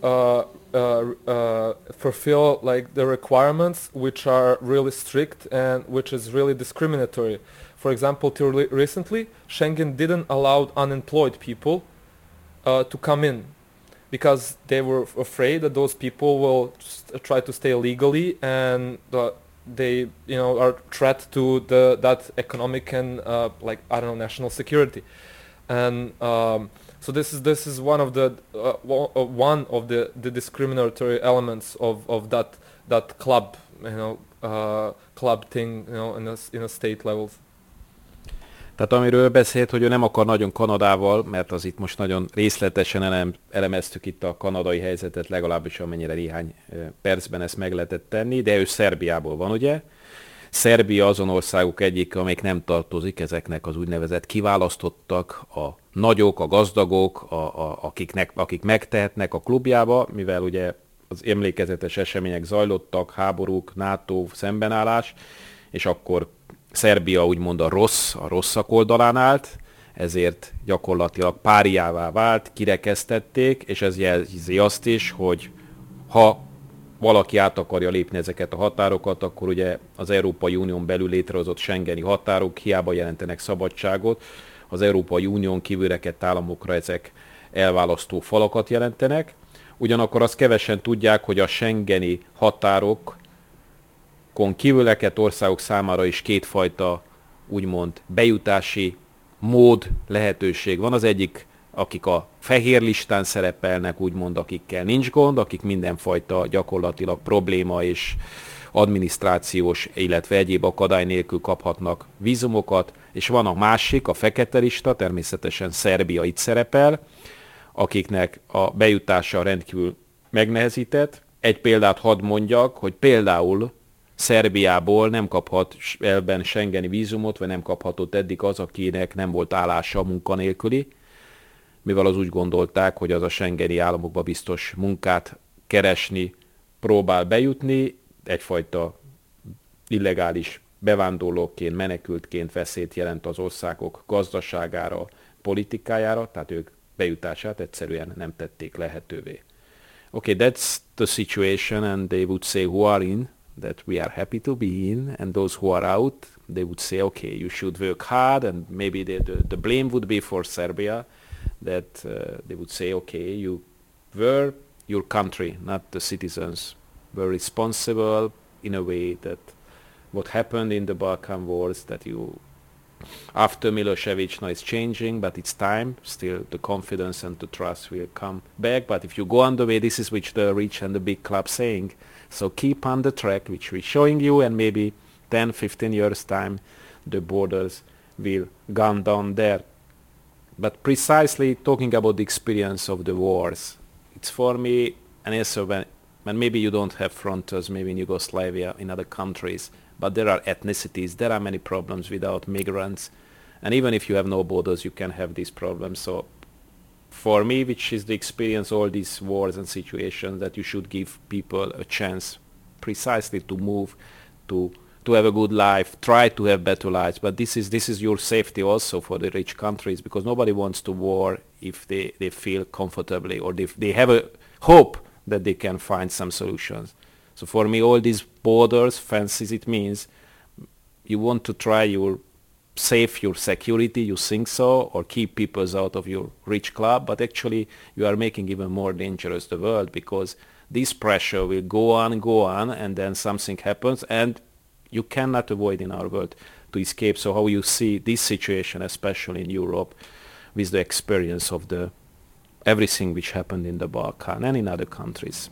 fulfill like the requirements which are really strict and which is really discriminatory. For example, till recently, Schengen didn't allow unemployed people to come in because they were afraid that those people will try to stay legally and they are threat to that economic and national security. And so this is one of the discriminatory elements of that club club thing in a state levels. Tehát amiről beszélt, hogy ő nem akar nagyon Kanadával, mert az itt most nagyon részletesen elemeztük itt a kanadai helyzetet, legalábbis amennyire néhány percben ezt meg lehetett tenni, de ő Szerbiából van, ugye? Szerbia azon országok egyik, amelyik nem tartozik ezeknek az úgynevezett kiválasztottak, a nagyok, a gazdagok, akik megtehetnek a klubjába, mivel ugye az emlékezetes események zajlottak, háborúk, NATO szembenállás, és akkor Szerbia úgymond a rosszak oldalán állt, ezért gyakorlatilag páriává vált, kirekesztették, és ez jelzi azt is, hogy ha valaki át akarja lépni ezeket a határokat, akkor ugye az Európai Unión belül létrehozott schengeni határok hiába jelentenek szabadságot, az Európai Unión kívül rekedt államokra ezek elválasztó falakat jelentenek. Ugyanakkor azt kevesen tudják, hogy a schengeni határokon kívül rekedt országok számára is kétfajta úgymond bejutási mód, lehetőség van. Az egyik, akik a fehér listán szerepelnek, úgymond akikkel nincs gond, akik mindenfajta gyakorlatilag probléma és adminisztrációs, illetve egyéb akadály nélkül kaphatnak vízumokat, és van a másik, a fekete lista, természetesen Szerbia itt szerepel, akiknek a bejutása rendkívül megnehezített. Egy példát hadd mondjak, hogy például Szerbiából nem kaphat elben schengeni vízumot, vagy nem kaphatott eddig az, akinek nem volt állása, munkanélküli, mivel az úgy gondolták, hogy az a schengeni államokba biztos munkát keresni próbál bejutni, egyfajta illegális bevándorlóként, menekültként veszélyt jelent az országok gazdaságára, politikájára, tehát ők bejutását egyszerűen nem tették lehetővé. Okay, that's the situation, and they would say who are in, that we are happy to be in, and those who are out, they would say, okay, you should work hard, and maybe the blame would be for Serbia, that they would say, okay, your country, not the citizens, were responsible in a way that what happened in the Balkan wars, that after Milosevic, now it's changing, but it's time, still the confidence and the trust will come back, but if you go on the way, this is which the rich and the big club saying, so keep on the track which we're showing you, and maybe 10-15 years time the borders will gone down there. But precisely talking about the experience of the wars, it's for me, and also when maybe you don't have frontiers, maybe in Yugoslavia, in other countries, but there are ethnicities, there are many problems without migrants, and even if you have no borders, you can have these problems. So for me, which is the experience, all these wars and situations, that you should give people a chance precisely to move, to have a good life, try to have better lives. But this is your safety also for the rich countries, because nobody wants to war if they feel comfortably, or they have a hope that they can find some solutions. So for me, all these borders, fences, it means you want to try your security, you think so, or keep people out of your rich club, but actually you are making even more dangerous the world, because this pressure will go on, and then something happens, and you cannot avoid in our world to escape. So how you see this situation, especially in Europe, with the experience of everything which happened in the Balkan and in other countries.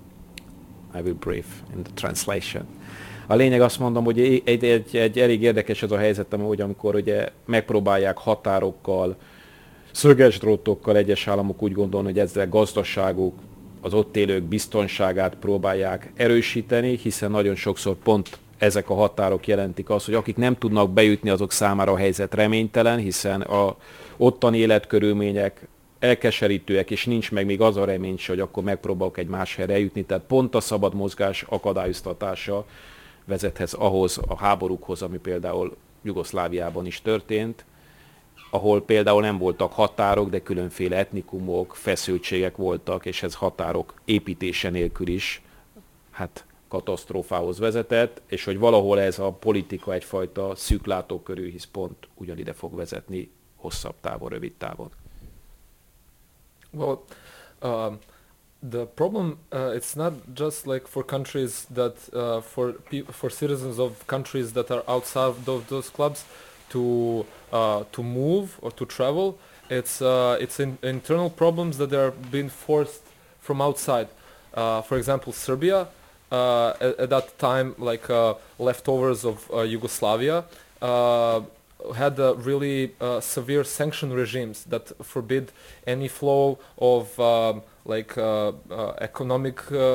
I will brief in the translation. A lényeg, azt mondom, hogy egy elég érdekes ez a helyzetem, hogy amikor ugye megpróbálják határokkal, szöges drótokkal egyes államok úgy gondolni, hogy ezzel gazdaságuk, az ott élők biztonságát próbálják erősíteni, hiszen nagyon sokszor pont ezek a határok jelentik azt, hogy akik nem tudnak bejutni, azok számára a helyzet reménytelen, hiszen a ottani életkörülmények elkeserítőek, és nincs meg még az a remény, hogy akkor megpróbálok egy más helyre eljutni, tehát pont a szabad mozgás akadályoztatása vezethez ahhoz a háborúkhoz, ami például Jugoszláviában is történt, ahol például nem voltak határok, de különféle etnikumok, feszültségek voltak, és ez határok építése nélkül is katasztrófához vezetett, és hogy valahol ez a politika egyfajta szűklátókörű, hisz pont ugyanide fog vezetni hosszabb távon, rövid távon. Well, the problem it's not just like for countries that for citizens of countries that are outside of those clubs to move or to travel. It's internal problems that are being forced from outside. For example, Serbia at that time, like leftovers of Yugoslavia, had really severe sanction regimes that forbid any flow of economic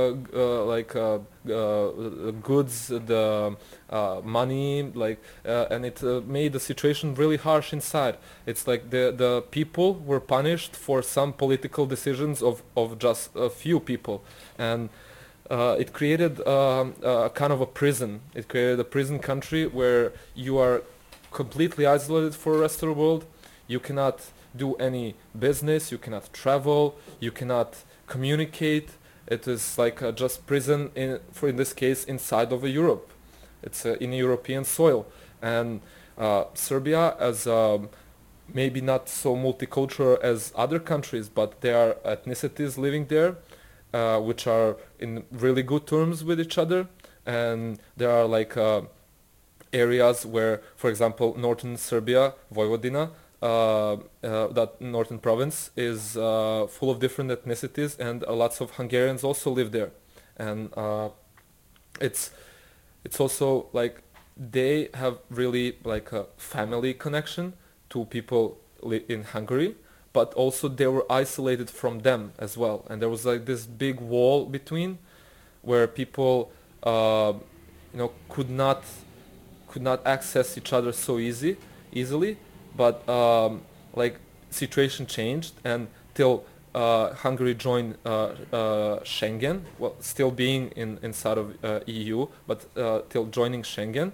goods, the money, and it made the situation really harsh inside. It's like the people were punished for some political decisions of just a few people, and it created a kind of a prison. It created a prison country where you are completely isolated for the rest of the world. You cannot do any business, you cannot travel, you cannot communicate. It is like just prison, in this case, inside of Europe. It's in European soil. And Serbia, as maybe not so multicultural as other countries, but there are ethnicities living there, which are in really good terms with each other. And there are areas where, for example, northern Serbia, Vojvodina, that northern province is full of different ethnicities, and lots of Hungarians also live there. And it's also like they have really like a family connection to people in Hungary, but also they were isolated from them as well. And there was like this big wall between, where people could not access each other so easily, but situation changed, and till Hungary joined Schengen, well, still being inside of EU, but till joining Schengen,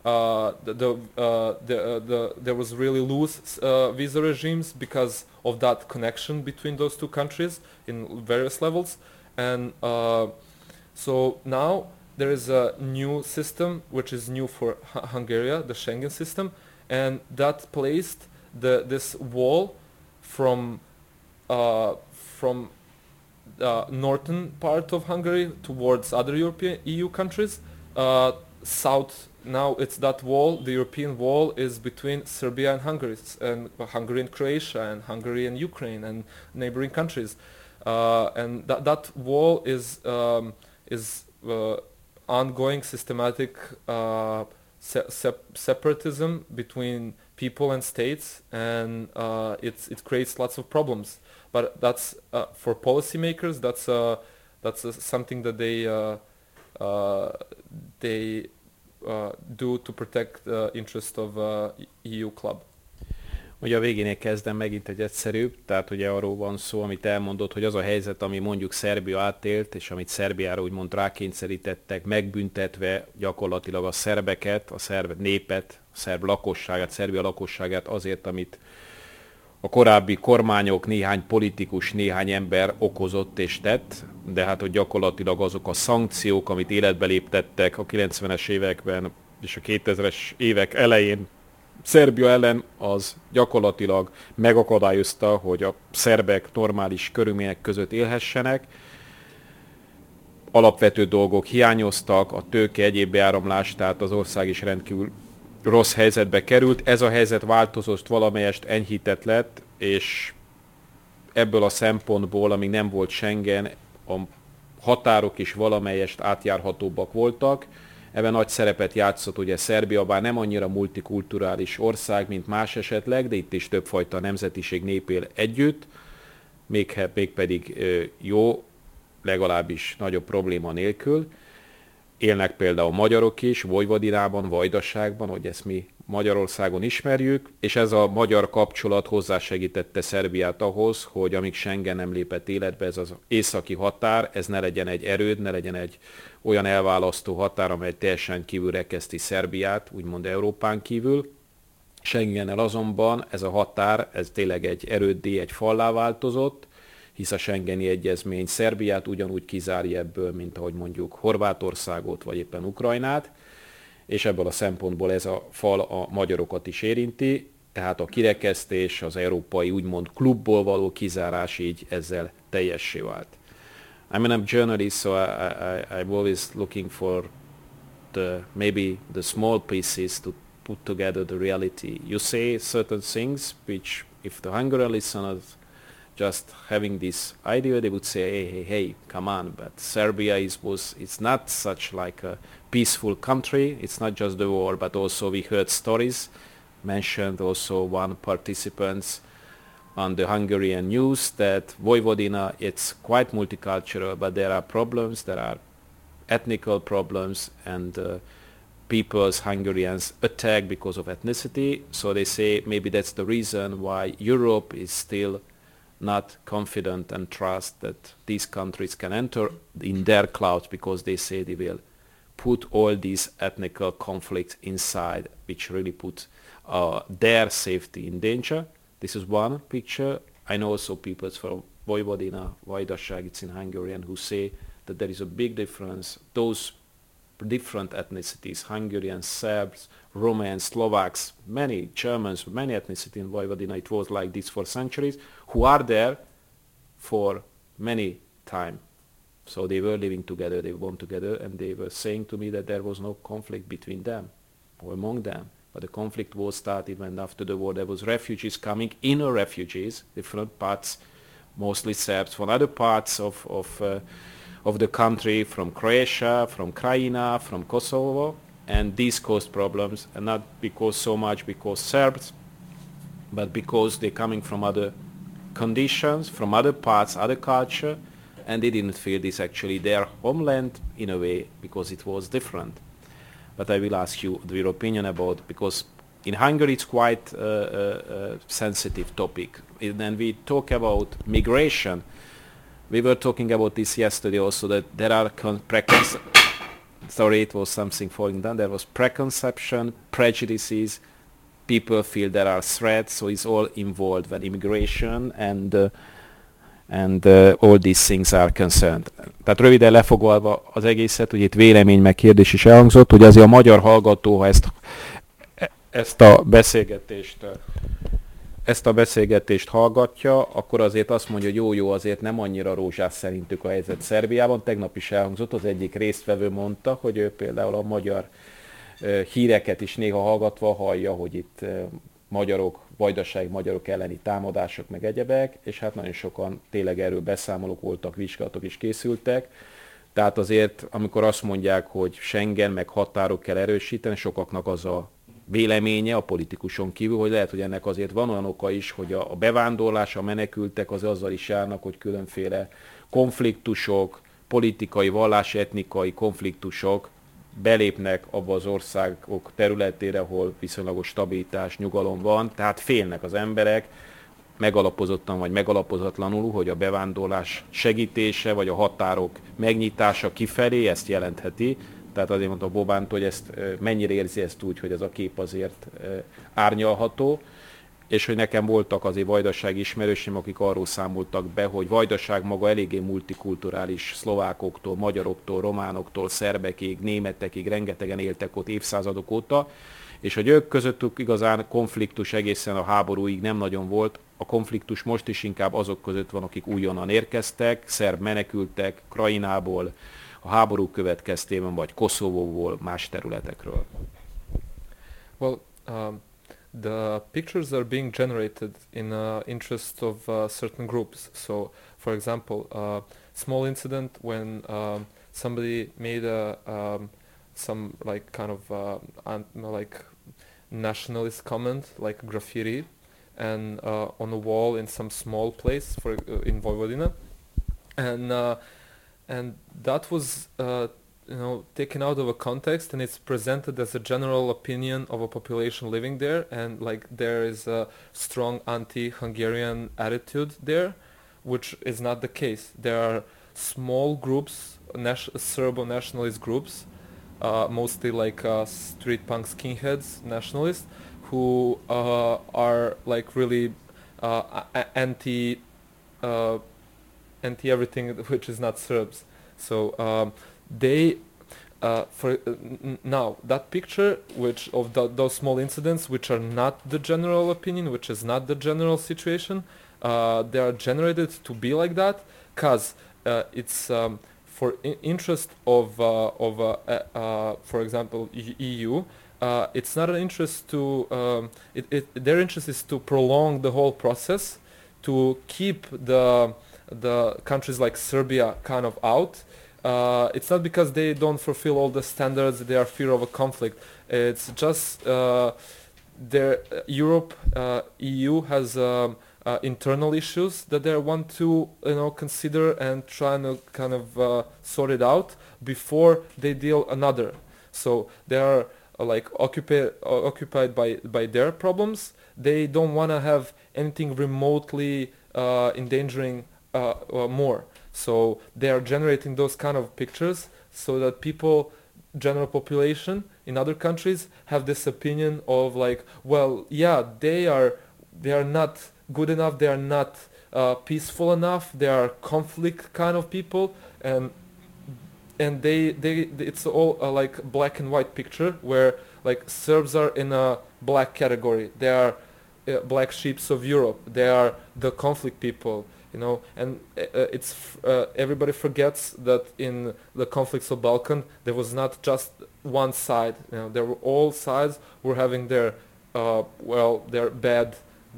there was really loose visa regimes because of that connection between those two countries in various levels, and so now there is a new system which is new for Hungary, the Schengen system, and that placed this wall from northern part of Hungary towards other European EU countries. South, now it's that wall, the European wall is between Serbia and Hungary and Croatia, and Hungary and Ukraine and neighboring countries, and that wall is ongoing systematic separatism between people and states, and it creates lots of problems. But that's for policymakers. That's something that they do to protect the interest of EU club. Ugye a végénél kezdem megint egy egyszerűbb, tehát ugye arról van szó, amit elmondott, hogy az a helyzet, ami mondjuk Szerbia átélt, és amit Szerbiára úgymond rákényszerítettek, megbüntetve gyakorlatilag a szerbeket, a szerb népet, a szerb lakosságát, Szerbia lakosságát azért, amit a korábbi kormányok, néhány politikus, néhány ember okozott és tett, de hát hogy gyakorlatilag azok a szankciók, amit életbe léptettek a 90-es években és a 2000-es évek elején Szerbia ellen, az gyakorlatilag megakadályozta, hogy a szerbek normális körülmények között élhessenek. Alapvető dolgok hiányoztak, a tőke, egyéb beáramlás, tehát az ország is rendkívül rossz helyzetbe került. Ez a helyzet változott, valamelyest enyhített lett, és ebből a szempontból, amíg nem volt Schengen, a határok is valamelyest átjárhatóbbak voltak. Ebben nagy szerepet játszott ugye Szerbia, bár nem annyira multikulturális ország, mint más esetleg, de itt is többfajta nemzetiség nép él együtt, mégpedig jó, legalábbis nagyobb probléma nélkül. Élnek például magyarok is, Vojvodinában, Vajdaságban, hogy ezt mi Magyarországon ismerjük, és ez a magyar kapcsolat hozzásegítette Szerbiát ahhoz, hogy amíg Schengen nem lépett életbe, ez az északi határ, ez ne legyen egy erőd, ne legyen egy olyan elválasztó határ, amely teljesen kívül rekeszti Szerbiát, úgymond Európán kívül. Schengennel azonban ez a határ, ez tényleg egy erőddé, egy fallá változott, hisz a Schengeni Egyezmény Szerbiát ugyanúgy kizárja ebből, mint ahogy mondjuk Horvátországot, vagy éppen Ukrajnát, és ebből a szempontból ez a fal a magyarokat is érinti, tehát a kirekesztés, az európai úgymond klubból való kizárás így ezzel teljessé vált. I mean, I'm a journalist, so I'm always looking for maybe the small pieces to put together the reality. You say certain things which, if the Hungarian listeners just having this idea, they would say, hey, come on, but Serbia it's not such like a peaceful country. It's not just the war, but also we heard stories, mentioned also one participants on the Hungarian news that Vojvodina, it's quite multicultural, but there are problems, there are ethnical problems, and people's Hungarians attack because of ethnicity. So they say maybe that's the reason why Europe is still not confident and trust that these countries can enter in their clouds, because they say they will put all these ethnical conflicts inside, which really put their safety in danger. This is one picture. I know also people from Vojvodina, Vajdaság, it's in Hungarian, who say that there is a big difference. Those different ethnicities, Hungarians, Serbs, Romans, Slovaks, many Germans, many ethnicities in Vojvodina, it was like this for centuries, who are there for many time. So they were living together, they were born together, and they were saying to me that there was no conflict between them or among them. But the conflict was started when after the war there was refugees coming, inner refugees, different parts, mostly Serbs, from other parts of the country, from Croatia, from Krajina, from Kosovo, and these caused problems, and not because so much because Serbs, but because they're coming from other conditions, from other parts, other culture, and they didn't feel this actually their homeland in a way, because it was different. But I will ask you your opinion about, because in Hungary it's quite a sensitive topic. Then we talk about migration. We were talking about this yesterday also, that there are sorry, it was something falling down. There was preconception, prejudices. People feel there are threats, so it's all involved when immigration and all these things are concerned. Tehát röviden lefoglalva az egészet, hogy itt vélemény meg kérdés is elhangzott, hogy azért a magyar hallgató, ha ezt a beszélgetést hallgatja, akkor azért azt mondja, hogy jó, azért nem annyira rózsás szerintük a helyzet Szerbiában. Tegnap is elhangzott, az egyik résztvevő mondta, hogy ő például a magyar híreket is néha hallgatva hallja, hogy itt vajdasági magyarok elleni támadások meg egyebek, és hát nagyon sokan tényleg erről beszámolók voltak, vizsgálatok is készültek. Tehát azért, amikor azt mondják, hogy Schengen meg határok kell erősíteni, sokaknak az a véleménye a politikuson kívül, hogy lehet, hogy ennek azért van olyan oka is, hogy a bevándorlás, a menekültek az azzal is járnak, hogy különféle konfliktusok, politikai, vallási, etnikai konfliktusok belépnek abba az országok területére, ahol viszonylagos stabilitás, nyugalom van, tehát félnek az emberek, megalapozottan vagy megalapozatlanul, hogy a bevándorlás segítése, vagy a határok megnyitása kifelé ezt jelentheti. Tehát azért mondta Bobánt, hogy ezt mennyire érzi ezt úgy, hogy ez a kép azért árnyalható, és hogy nekem voltak azért vajdasági ismerőseim, akik arról számoltak be, hogy Vajdaság maga eléggé multikulturális, szlovákoktól, magyaroktól, románoktól, szerbekig, németekig, rengetegen éltek ott évszázadok óta, és hogy ők közöttük igazán konfliktus egészen a háborúig nem nagyon volt. A konfliktus most is inkább azok között van, akik újonnan érkeztek, szerb menekültek Krajinából, a háború következtében, vagy Koszovóból, más területekről. Well, the pictures are being generated in interest of certain groups. So, for example, small incident when somebody made some like kind of like nationalist comment, like graffiti, and on a wall in some small place in Vojvodina, and that was taken out of a context, and it's presented as a general opinion of a population living there, and like there is a strong anti-Hungarian attitude there, which is not the case. There are small groups, Serbo-nationalist groups, mostly like street punk skinheads, nationalists, who are like really anti anti-everything which is not Serbs. So they now that picture which of those small incidents which are not the general opinion, which is not the general situation, they are generated to be like that because it's for interest of for example EU. It's not an interest to their interest is to prolong the whole process, to keep the countries like Serbia kind of out. It's not because they don't fulfill all the standards, they are fear of a conflict. It's just Europe, EU has internal issues that they want to consider and try to kind of sort it out before they deal another. So they are like occupied by their problems. They don't want to have anything remotely endangering more. So they are generating those kind of pictures so that people, general population in other countries, have this opinion of like, well, yeah, they are not good enough, they are not peaceful enough, they are conflict kind of people, and they it's all like black and white picture where like Serbs are in a black category, they are black sheeps of Europe, they are the conflict people. And it's everybody forgets that in the conflicts of Balkan there was not just one side. There were all sides were having their their bad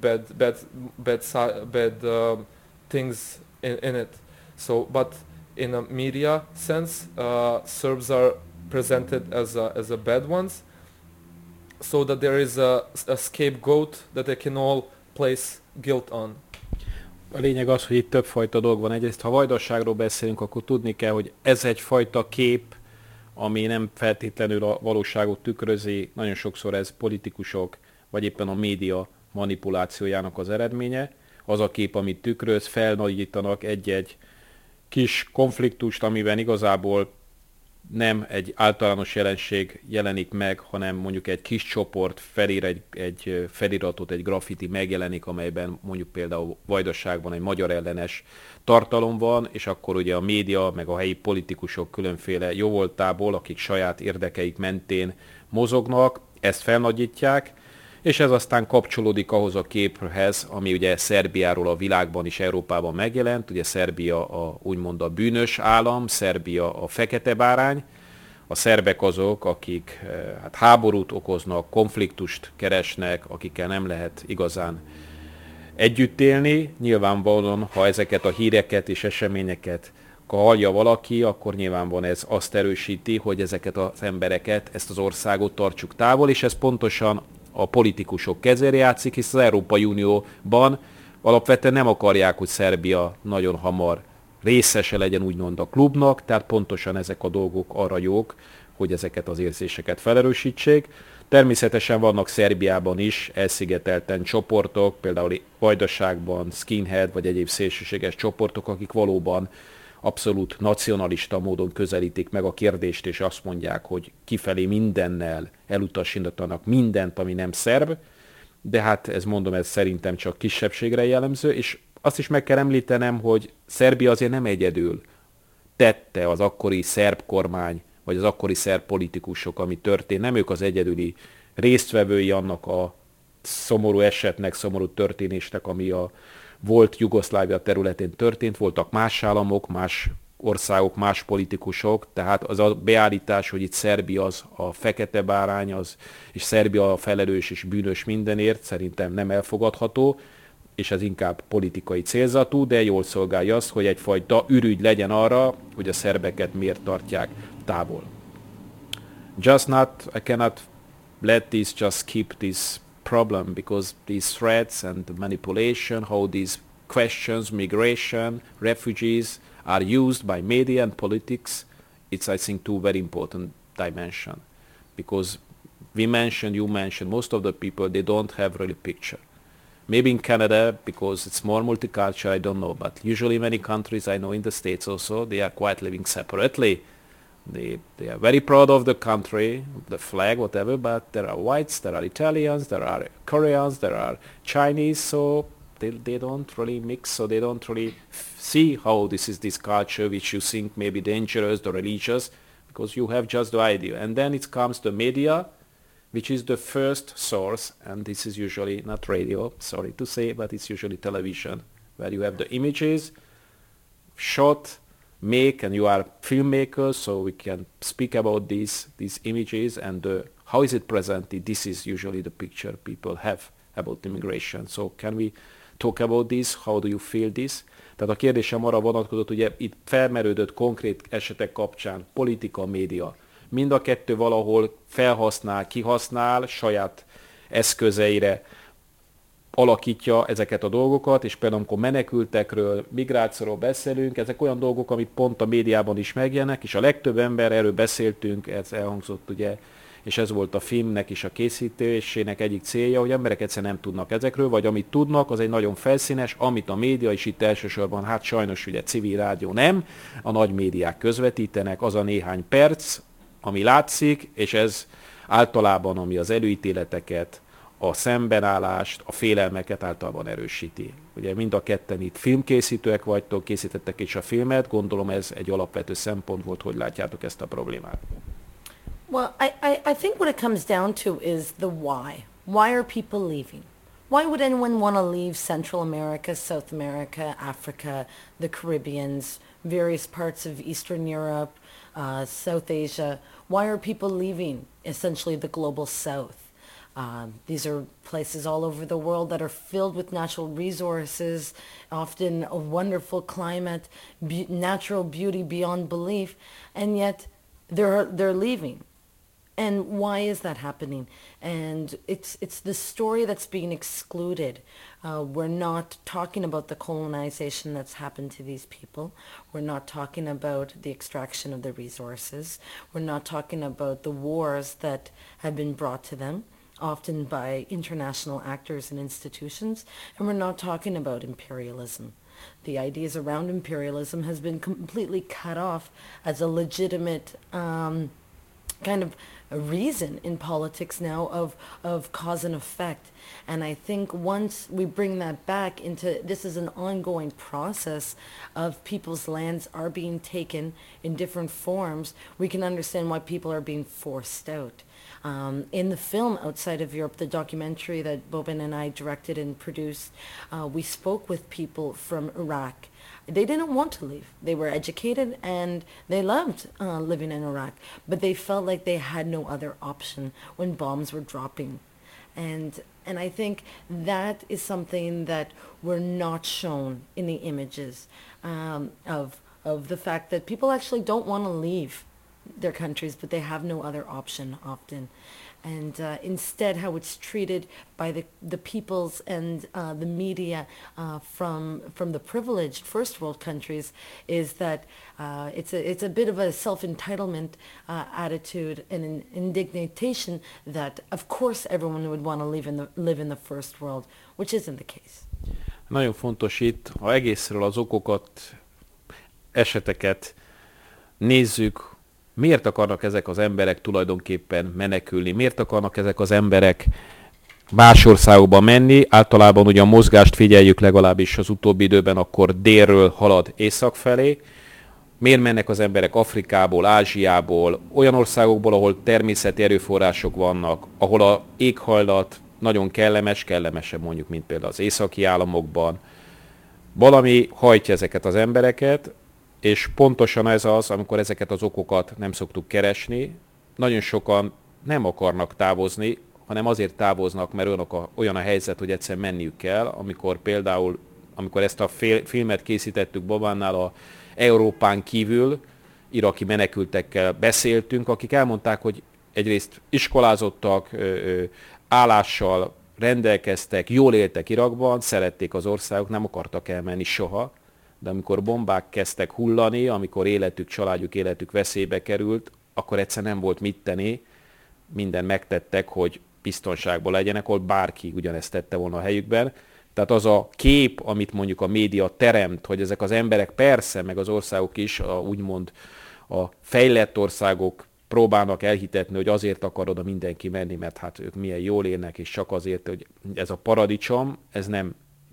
things in it. So, but in a media sense, Serbs are presented as a bad ones, so that there is a scapegoat that they can all place guilt on. A lényeg az, hogy itt többfajta dolog van. Egyrészt, ha vajdaságról beszélünk, akkor tudni kell, hogy ez egyfajta kép, ami nem feltétlenül a valóságot tükrözi. Nagyon sokszor ez politikusok, vagy éppen a média manipulációjának az eredménye. Az a kép, amit tükröz, felnagyítanak egy-egy kis konfliktust, amiben igazából nem egy általános jelenség jelenik meg, hanem mondjuk egy kis csoport felír egy feliratot, egy graffiti megjelenik, amelyben mondjuk például Vajdaságban egy magyar ellenes tartalom van, és akkor ugye a média, meg a helyi politikusok különféle jóvoltából, akik saját érdekeik mentén mozognak, ezt felnagyítják, és ez aztán kapcsolódik ahhoz a képhez, ami ugye Szerbiáról a világban és Európában megjelent. Ugye Szerbia úgymond a bűnös állam, Szerbia a fekete bárány. A szerbek azok, akik háborút okoznak, konfliktust keresnek, akikkel nem lehet igazán együtt élni. Nyilvánvalóan, ha ezeket a híreket és eseményeket hallja valaki, akkor nyilvánvalóan ez azt erősíti, hogy ezeket az embereket, ezt az országot tartsuk távol, és ez pontosan a politikusok kezére játszik, hisz az Európai Unióban alapvetően nem akarják, hogy Szerbia nagyon hamar részese legyen úgymond a klubnak, tehát pontosan ezek a dolgok arra jók, hogy ezeket az érzéseket felerősítsék. Természetesen vannak Szerbiában is elszigetelten csoportok, például Vajdaságban skinhead vagy egyéb szélsőséges csoportok, akik valóban abszolút nacionalista módon közelítik meg a kérdést, és azt mondják, hogy kifelé mindennel elutasítanak mindent, ami nem szerb, de hát ez szerintem csak kisebbségre jellemző, és azt is meg kell említenem, hogy Szerbia azért nem egyedül tette az akkori szerb kormány, vagy az akkori szerb politikusok, ami történt, nem ők az egyedüli résztvevői annak a szomorú esetnek, szomorú történésnek, ami a volt Jugoszlávia területén történt, voltak más államok, más országok, más politikusok, tehát az a beállítás, hogy itt Szerbia az a fekete bárány, és Szerbia a felelős és bűnös mindenért, szerintem nem elfogadható, és ez inkább politikai célzatú, de jól szolgálja azt, hogy egyfajta ürügy legyen arra, hogy a szerbeket miért tartják távol. I cannot let this just keep this problem, because these threats and the manipulation, how these questions, migration, refugees are used by media and politics, it's I think two very important dimension, because you mentioned, most of the people, they don't have really picture. Maybe in Canada, because it's more multicultural, I don't know, but usually many countries, I know in the States also, they are quite living separately. They are very proud of the country, the flag, whatever, but there are whites, there are Italians, there are Koreans, there are Chinese, so they don't really mix, so they don't really see how this culture which you think may be dangerous, the religious, because you have just the idea. And then it comes the media, which is the first source, and this is usually not radio, sorry to say, but it's usually television, where you have the images, shot, make, and you are filmmakers, so we can speak about these images and how is it presented. This is usually the picture people have about immigration. So can we talk about this? How do you feel this? Tehát a kérdésem arra vonatkozott, ugye itt felmerődött konkrét esetek kapcsán politika, média. Mind a kettő valahol felhasznál, kihasznál, saját eszközeire alakítja ezeket a dolgokat, és például amikor menekültekről, migrációról beszélünk, ezek olyan dolgok, amit pont a médiában is megjelennek, és a legtöbb ember, erről beszéltünk, ez elhangzott ugye, és ez volt a filmnek is a készítésének egyik célja, hogy emberek egyszerűen nem tudnak ezekről, vagy amit tudnak, az egy nagyon felszínes, amit a média is itt elsősorban, hát sajnos ugye civil rádió nem, a nagy médiák közvetítenek, az a néhány perc, ami látszik, és ez általában, ami az előítéleteket, a szembenállást, a félelmeket általában erősíti. Ugye mind a ketten itt filmkészítőek vagytok, készítettek is a filmet, gondolom ez egy alapvető szempont volt, hogy látjátok ezt a problémát. Well, I think what it comes down to is the why. Why are people leaving? Why would anyone want to leave Central America, South America, Africa, the Caribbeans, various parts of Eastern Europe, South Asia? Why are people leaving essentially the global South? These are places all over the world that are filled with natural resources, often a wonderful climate, natural beauty beyond belief, and yet they're leaving. And why is that happening? And it's the story that's being excluded. We're not talking about the colonization that's happened to these people. We're not talking about the extraction of the resources. We're not talking about the wars that have been brought to them, often by international actors and institutions. And we're not talking about imperialism. The ideas around imperialism has been completely cut off as a legitimate kind of a reason in politics now of cause and effect. And I think once we bring that back into, this is an ongoing process of people's lands are being taken in different forms, we can understand why people are being forced out. In the film Outside of Europe, the documentary that Boban and I directed and produced, we spoke with people from Iraq. They didn't want to leave. They were educated and they loved living in Iraq, but they felt like they had no other option when bombs were dropping. And I think that is something that we're not shown in the images of the fact that people actually don't want to leave their countries, but they have no other option often. And instead how it's treated by the peoples and the media from the privileged first world countries is that it's a bit of a self-entitlement attitude and an indignation that of course everyone would want to live in the first world, which isn't the case. Nagyon fontos itt, ha egészről az okokat, eseteket nézzük, miért akarnak ezek az emberek tulajdonképpen menekülni? Miért akarnak ezek az emberek más országokba menni? Általában ugye a mozgást figyeljük legalábbis az utóbbi időben, akkor délről halad észak felé. Miért mennek az emberek Afrikából, Ázsiából, olyan országokból, ahol természeti erőforrások vannak, ahol a éghajlat nagyon kellemesebb mondjuk, mint például az északi államokban. Valami hajtja ezeket az embereket, és pontosan ez az, amikor ezeket az okokat nem szoktuk keresni, nagyon sokan nem akarnak távozni, hanem azért távoznak, mert olyan a helyzet, hogy egyszer menniük kell, amikor ezt a filmet készítettük Bobannál, a Európán kívül iraki menekültekkel beszéltünk, akik elmondták, hogy egyrészt iskolázottak, állással rendelkeztek, jól éltek Irakban, szerették az országok, nem akartak elmenni soha, de amikor bombák kezdtek hullani, amikor életük, családjuk életük veszélybe került, akkor egyszer nem volt mit tenni, mindent megtettek, hogy biztonságban legyenek, ahol bárki ugyanezt tette volna a helyükben. Tehát az a kép, amit mondjuk a média teremt, hogy ezek az emberek persze, meg az országok is, úgymond a fejlett országok próbálnak elhitetni, hogy azért akar oda mindenki menni, mert hát ők milyen jól élnek, és csak azért, hogy ez a paradicsom, ez nem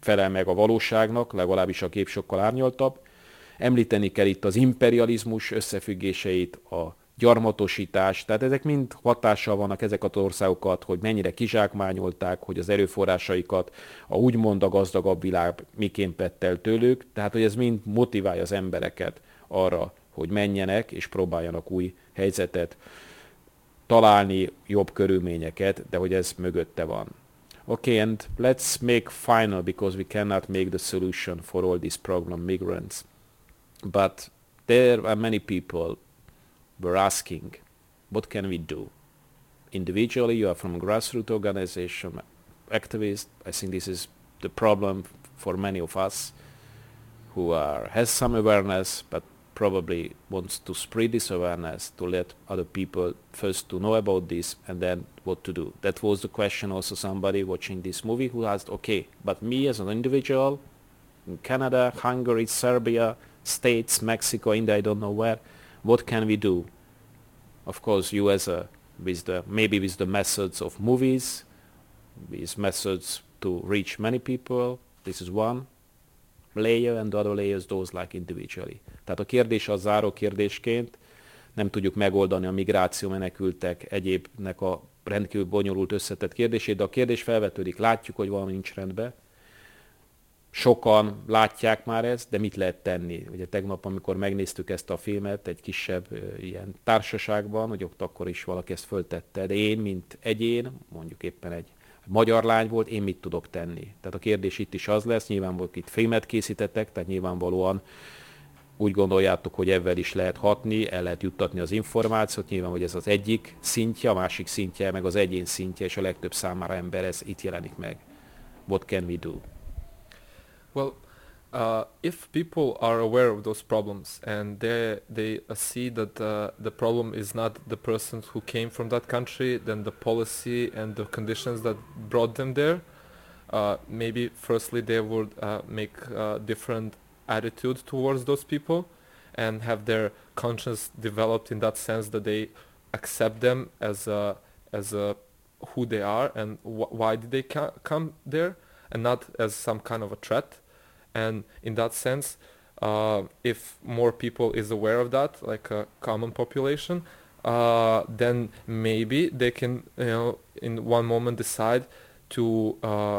felel meg a valóságnak, legalábbis a kép sokkal árnyaltabb. Említeni kell itt az imperializmus összefüggéseit, a gyarmatosítás, tehát ezek mind hatással vannak ezek az országokat, hogy mennyire kizsákmányolták, hogy az erőforrásaikat a úgymond a gazdagabb világ miként vett el tőlük, tehát hogy ez mind motiválja az embereket arra, hogy menjenek és próbáljanak új helyzetet találni, jobb körülményeket, de hogy ez mögötte van. Okay, and let's make final, because we cannot make the solution for all these problem migrants. But there are many people were asking, what can we do? Individually, you are from a grassroots organization, activist. I think this is the problem for many of us who has some awareness, but probably wants to spread this awareness to let other people first to know about this and then what to do. That was the question also somebody watching this movie who asked, okay, but me as an individual in Canada, Hungary, Serbia, States, Mexico, India, I don't know where, what can we do? Of course, you as maybe with the methods of movies, with methods to reach many people, this is one layer, and the other layers those like individually. Tehát a kérdés az záró kérdésként, nem tudjuk megoldani a migráció, menekültek, egyébnek a rendkívül bonyolult összetett kérdését, de a kérdés felvetődik, látjuk, hogy valami nincs rendben. Sokan látják már ezt, de mit lehet tenni? Ugye tegnap, amikor megnéztük ezt a filmet egy kisebb ilyen társaságban, hogy ott akkor is valaki ezt föltette, de én, mint egyén, mondjuk éppen egy magyar lány volt, én mit tudok tenni? Tehát a kérdés itt is az lesz, nyilvánvalóan itt filmet készítettek, tehát nyilvánvalóan úgy gondoljátok, hogy ebben is lehet hatni, el lehet juttatni az információt, nyilván, hogy ez az egyik szintje, a másik szintje, meg az egyén szintje, és a legtöbb számára ember ez itt jelenik meg. What can we do? Well, if people are aware of those problems and they see that the problem is not the person who came from that country, then the policy and the conditions that brought them there, maybe firstly they would make different attitude towards those people and have their conscience developed in that sense that they accept them as who they are and why did they come there, and not as some kind of a threat. And in that sense, if more people is aware of that, like a common population, then maybe they can, in one moment decide to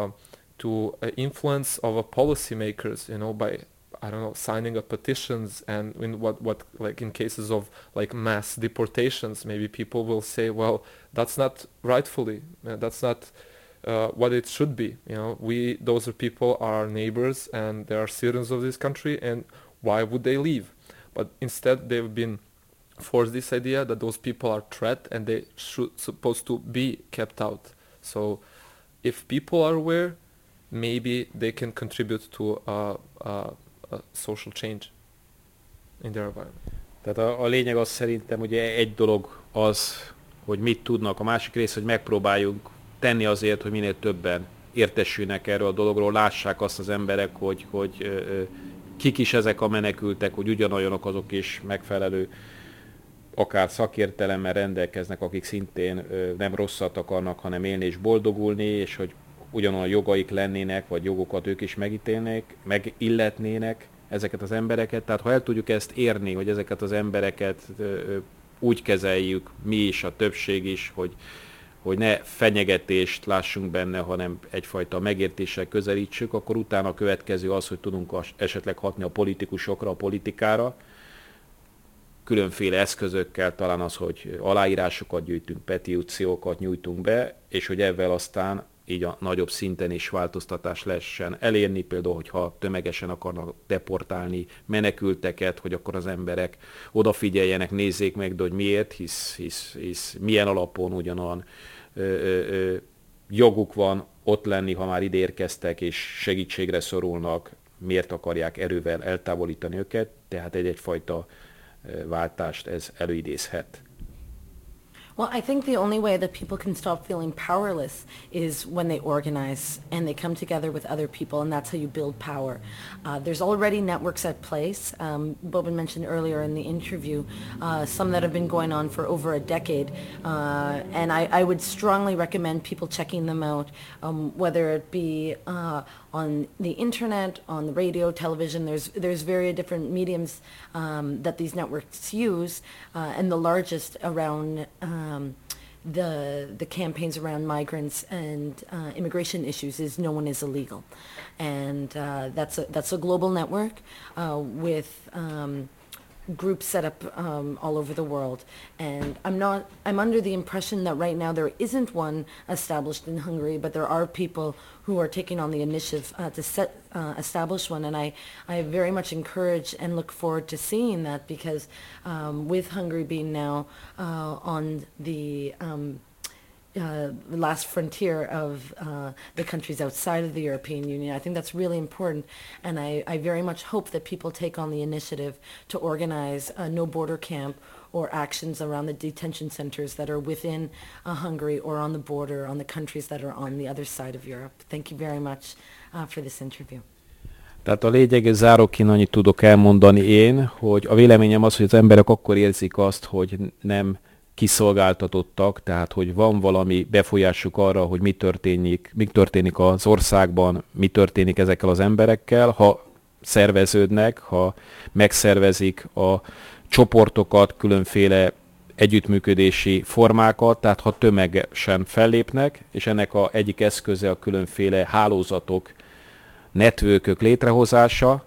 influence over policymakers, by, I don't know, signing up petitions, and in what like in cases of like mass deportations, maybe people will say, well, that's not rightfully, that's not what it should be. Those people are our neighbors and they are citizens of this country, and why would they leave? But instead they've been forced this idea that those people are threat and they supposed to be kept out. So if people are aware, maybe they can contribute to a social change in their environment. Tehát a lényeg az szerintem, ugye egy dolog az, hogy mit tudnak, a másik rész, hogy megpróbáljunk tenni azért, hogy minél többen értesülnek erről a dologról, lássák azt az emberek, hogy kik is ezek a menekültek, hogy ugyanolyanok azok is megfelelő akár szakértelemmel rendelkeznek, akik szintén nem rosszat akarnak, hanem élni és boldogulni, és hogy ugyanolyan jogaik lennének, vagy jogokat ők is megilletnének ezeket az embereket. Tehát ha el tudjuk ezt érni, hogy ezeket az embereket úgy kezeljük, mi is, a többség is, hogy ne fenyegetést lássunk benne, hanem egyfajta megértéssel közelítsük, akkor utána a következő az, hogy tudunk esetleg hatni a politikusokra, a politikára, különféle eszközökkel, talán az, hogy aláírásokat gyűjtünk, petíciókat nyújtunk be, és hogy ezzel aztán így a nagyobb szinten is változtatás lehessen elérni, például, hogyha tömegesen akarnak deportálni menekülteket, hogy akkor az emberek odafigyeljenek, nézzék meg, de hogy miért, hisz milyen alapon ugyanolyan joguk van ott lenni, ha már ide érkeztek és segítségre szorulnak, miért akarják erővel eltávolítani őket, tehát egyfajta váltást ez előidézhet. Well, I think the only way that people can stop feeling powerless is when they organize and they come together with other people, and that's how you build power. There's already networks at place. Boban mentioned earlier in the interview some that have been going on for over a decade, and I would strongly recommend people checking them out, whether it be on the internet, on the radio, television. There's very different mediums that these networks use, and the largest around the campaigns around migrants and immigration issues is No One Is Illegal, and that's a global network with groups set up all over the world. And I'm under the impression that right now there isn't one established in Hungary, but there are people who are taking on the initiative to establish one, and I very much encourage and look forward to seeing that, because with Hungary being now on the last frontier of the countries outside of the European Union, I think that's really important, and I very much hope that people take on the initiative to organize a no border camp or actions around the detention centers that are within Hungary or on the border, on the countries that are on the other side of Europe. Thank you very much for this interview. Tehát a lényeg, záróként annyit tudok elmondani én, hogy a véleményem az, hogy az emberek akkor érzik azt, hogy nem kiszolgáltatottak, tehát hogy van valami befolyásuk arra, hogy mi történik az országban, mi történik ezekkel az emberekkel, ha szerveződnek, ha megszervezik a csoportokat, különféle együttműködési formákat, tehát ha tömegesen fellépnek, és ennek egyik eszköze a különféle hálózatok, networkök létrehozása.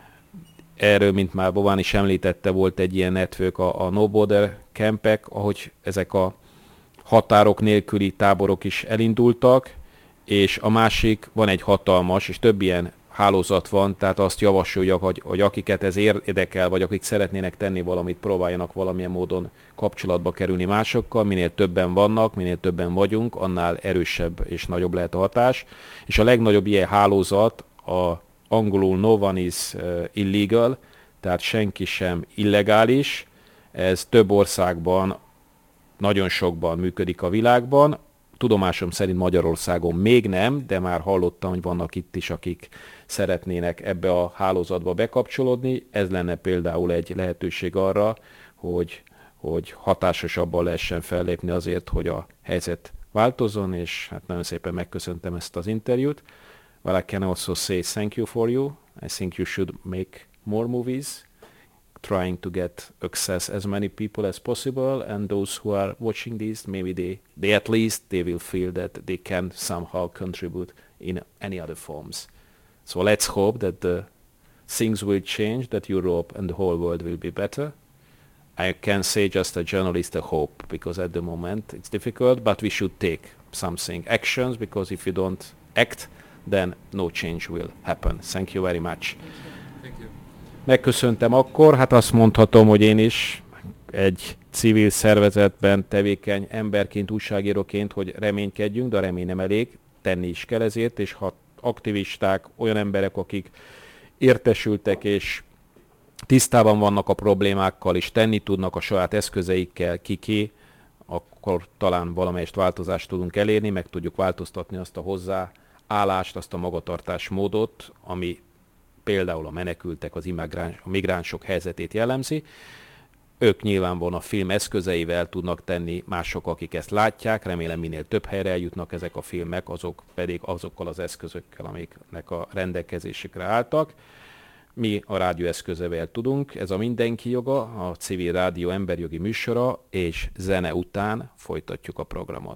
Erről, mint már Bobán is említette, volt egy ilyen network, a No Border Campek, ahogy ezek a határok nélküli táborok is elindultak, és a másik, van egy hatalmas, és több ilyen hálózat van, tehát azt javasolja, hogy akiket ez érdekel, vagy akik szeretnének tenni valamit, próbáljanak valamilyen módon kapcsolatba kerülni másokkal. Minél többen vannak, minél többen vagyunk, annál erősebb és nagyobb lehet a hatás. És a legnagyobb ilyen hálózat, a angolul No One Is Illegal, tehát senki sem illegális. Ez több országban, nagyon sokban működik a világban. Tudomásom szerint Magyarországon még nem, de már hallottam, hogy vannak itt is, akik szeretnének ebbe a hálózatba bekapcsolódni. Ez lenne például egy lehetőség arra, hogy hatásosabban lehessen fellépni azért, hogy a helyzet változzon, és hát nagyon szépen megköszöntem ezt az interjút. Well, I can also say thank you for you. I think you should make more movies, trying to get access as many people as possible, and those who are watching this, maybe they at least they will feel that they can somehow contribute in any other forms. So let's hope that the things will change, that Europe and the whole world will be better. I can say just a journalist a hope, because at the moment it's difficult, but we should take actions, because if you don't act, then no change will happen. Thank you very much. Thank you. Megköszöntem akkor, hát azt mondhatom, hogy én is egy civil szervezetben tevékeny emberként, újságíróként, hogy reménykedjünk, de a remény nem elég, tenni is kell ezért, és ha aktivisták, olyan emberek, akik értesültek és tisztában vannak a problémákkal, és tenni tudnak a saját eszközeikkel, akkor talán valamelyest változást tudunk elérni, meg tudjuk változtatni azt a hozzáállást, azt a magatartásmódot, ami például a menekültek, a migránsok helyzetét jellemzi. Ők nyilvánvalóan a film eszközeivel tudnak tenni, mások, akik ezt látják, remélem minél több helyre eljutnak ezek a filmek, azok pedig azokkal az eszközökkel, amiknek a rendelkezésükre álltak. Mi a rádió eszközeivel tudunk, ez a Mindenki Joga, a Civil Rádió emberjogi műsora, és zene után folytatjuk a programot.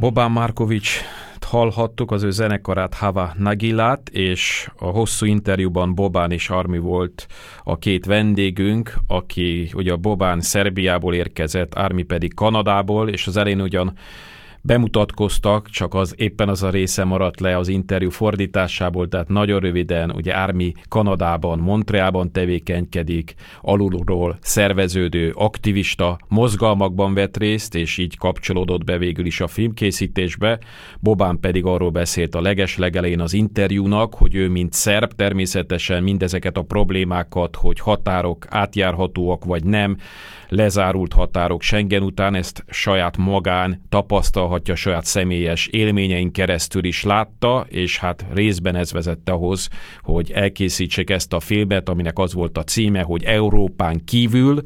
Boban Marković hallhattuk, az ő zenekarát, Hava Nagilát, és a hosszú interjúban Boban és Armi volt a két vendégünk, aki ugye a Boban Szerbiából érkezett, Armi pedig Kanadából, és az elején ugyan bemutatkoztak, csak éppen az a része maradt le az interjú fordításából, tehát nagyon röviden, ugye Armi Kanadában, Montrealban tevékenykedik, alulról szerveződő aktivista mozgalmakban vett részt, és így kapcsolódott be végül is a filmkészítésbe. Boban pedig arról beszélt a legelején az interjúnak, hogy ő mint szerb természetesen mindezeket a problémákat, hogy határok átjárhatóak vagy nem, lezárult határok Schengen után, ezt saját magán tapasztalhatja, saját személyes élményein keresztül is látta, és hát részben ez vezette ahhoz, hogy elkészítsék ezt a filmet, aminek az volt a címe, hogy Európán kívül,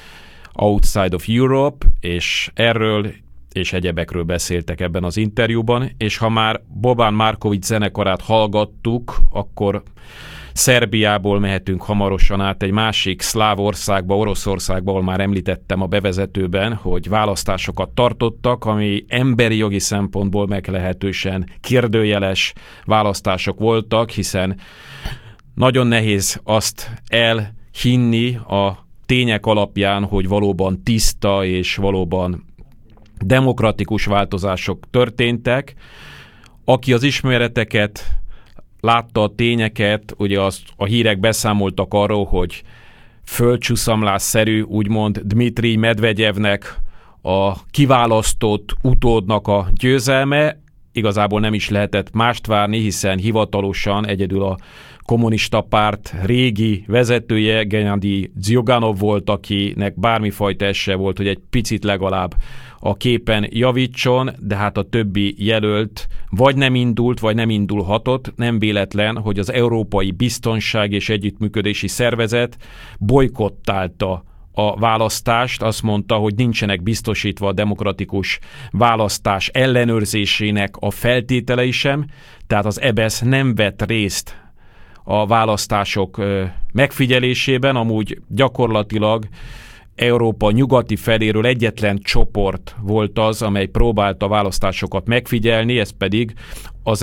Outside of Europe, és erről és egyebekről beszéltek ebben az interjúban, és ha már Boban Marković zenekarát hallgattuk, akkor Szerbiából mehetünk hamarosan át egy másik szláv országba, Oroszországba, ahol már említettem a bevezetőben, hogy választásokat tartottak, ami emberi jogi szempontból meglehetősen kérdőjeles választások voltak, hiszen nagyon nehéz azt elhinni a tények alapján, hogy valóban tiszta és valóban demokratikus változások történtek. Aki az ismereteket látta, a tényeket, ugye a hírek beszámoltak arról, hogy földcsúszamlásszerű, úgymond Dmitrij Medvegyevnek a kiválasztott utódnak a győzelme. Igazából nem is lehetett mást várni, hiszen hivatalosan egyedül a kommunista párt régi vezetője, Gennady Zyuganov volt, akinek bármifajta esély volt, hogy egy picit legalább a képen javítson, de hát a többi jelölt vagy nem indult, vagy nem indulhatott. Nem véletlen, hogy az Európai Biztonság és Együttműködési Szervezet bojkottálta a választást, azt mondta, hogy nincsenek biztosítva a demokratikus választás ellenőrzésének a feltételei sem, tehát az EBESZ nem vett részt a választások megfigyelésében, amúgy gyakorlatilag Európa nyugati feléről egyetlen csoport volt az, amely próbálta a választásokat megfigyelni, ez pedig az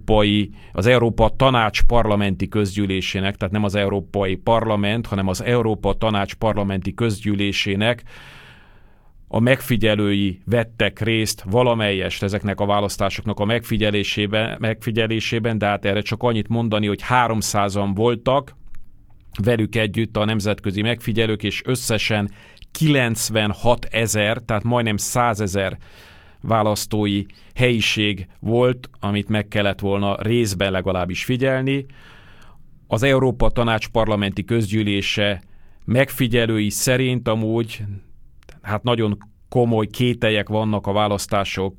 Európa Tanács parlamenti közgyűlésének, tehát nem az Európai Parlament, hanem az Európa Tanács parlamenti közgyűlésének a megfigyelői vettek részt valamelyest ezeknek a választásoknak a megfigyelésében, de hát erre csak annyit mondani, hogy 300-an voltak velük együtt a nemzetközi megfigyelők, és összesen 96 000, tehát majdnem 100 000 választói helyiség volt, amit meg kellett volna részben legalábbis figyelni. Az Európa Tanács parlamenti közgyűlése megfigyelői szerint amúgy hát nagyon komoly kételyek vannak a választások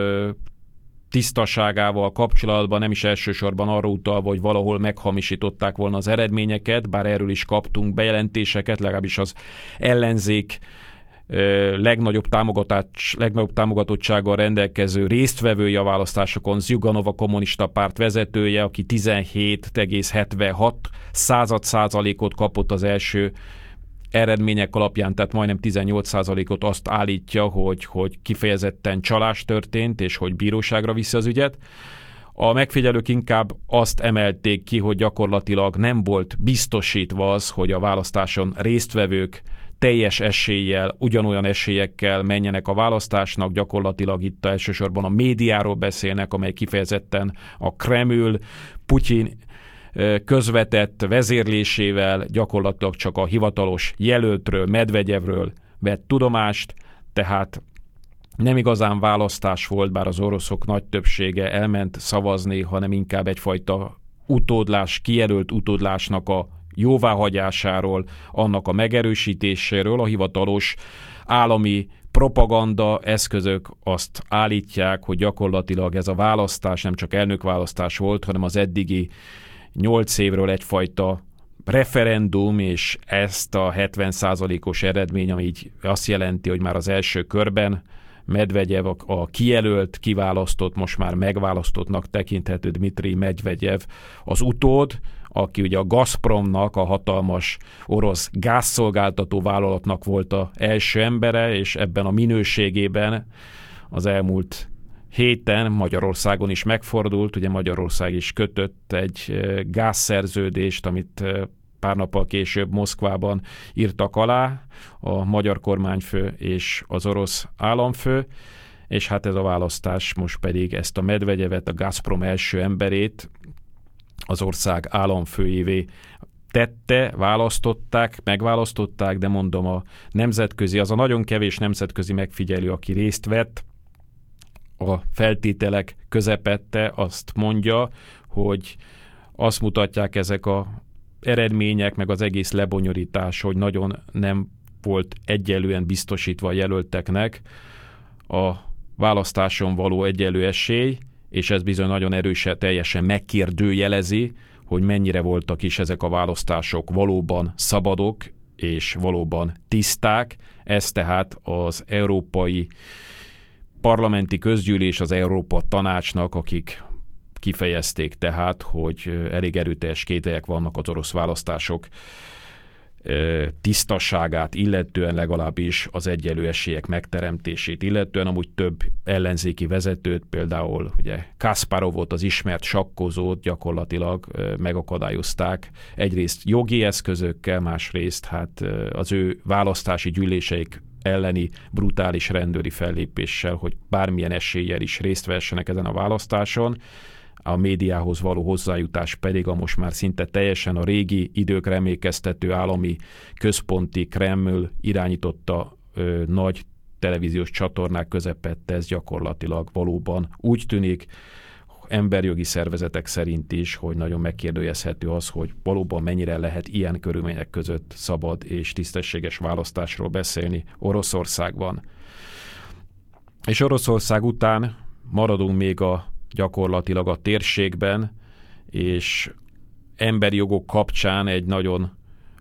tisztaságával kapcsolatban, nem is elsősorban arra utalva, hogy valahol meghamisították volna az eredményeket, bár erről is kaptunk bejelentéseket, legalábbis az ellenzék legnagyobb támogatottsággal rendelkező résztvevője a választásokon, Zyuganov, a kommunista párt vezetője, aki 17,76% kapott az első eredmények alapján, tehát majdnem 18%-ot azt állítja, hogy kifejezetten csalás történt, és hogy bíróságra viszi az ügyet. A megfigyelők inkább azt emelték ki, hogy gyakorlatilag nem volt biztosítva az, hogy a választáson résztvevők teljes eséllyel, ugyanolyan esélyekkel menjenek a választásnak, gyakorlatilag itt elsősorban a médiáról beszélnek, amely kifejezetten a Kreml, Putyin közvetett vezérlésével gyakorlatilag csak a hivatalos jelöltről, Medvegyevről vett tudomást, tehát nem igazán választás volt, bár az oroszok nagy többsége elment szavazni, hanem inkább egyfajta utódlás, kijelölt utódlásnak a jóváhagyásáról, annak a megerősítéséről. A hivatalos állami propaganda eszközök azt állítják, hogy gyakorlatilag ez a választás nem csak elnökválasztás volt, hanem az eddigi 8 évről egyfajta referendum, és ezt a 70%-os eredmény, ami így azt jelenti, hogy már az első körben Medvegyev, a kijelölt, kiválasztott, most már megválasztottnak tekinthető Dmitrij Medvegyev az utód, aki ugye a Gazpromnak, a hatalmas orosz gázszolgáltató vállalatnak volt az első embere, és ebben a minőségében az elmúlt héten Magyarországon is megfordult, ugye Magyarország is kötött egy gázszerződést, amit pár nappal később Moszkvában írtak alá a magyar kormányfő és az orosz államfő, és hát ez a választás most pedig ezt a Medvegyevet, a Gazprom első emberét az ország államfőjévé tette, megválasztották, de mondom, az a nagyon kevés nemzetközi megfigyelő, aki részt vett, a feltételek közepette azt mondja, hogy azt mutatják ezek a eredmények, meg az egész lebonyolítás, hogy nagyon nem volt egyenlően biztosítva a jelölteknek a választáson való egyenlő esély, és ez bizony nagyon erősen, teljesen megkérdőjelezi, hogy mennyire voltak is ezek a választások valóban szabadok és valóban tiszták. Ez tehát az Európai Parlamenti Közgyűlés, az Európa Tanácsnak, akik kifejezték tehát, hogy elég erőteljes kételyek vannak az orosz választások tisztaságát, illetően legalábbis az egyenlő esélyek megteremtését, illetően amúgy több ellenzéki vezetőt, például ugye Kasparovot, az ismert sakkozót gyakorlatilag megakadályozták egyrészt jogi eszközökkel, másrészt hát az ő választási gyűléseik elleni brutális rendőri fellépéssel, hogy bármilyen eséllyel is részt vessenek ezen a választáson. A médiához való hozzájutás pedig a most már szinte teljesen a régi időkre emlékeztető állami központi Kreml irányította nagy televíziós csatornák közepette, ez gyakorlatilag valóban úgy tűnik, emberjogi szervezetek szerint is, hogy nagyon megkérdőjelezhető az, hogy valóban mennyire lehet ilyen körülmények között szabad és tisztességes választásról beszélni Oroszországban. És Oroszország után maradunk még gyakorlatilag a térségben, és emberi jogok kapcsán egy nagyon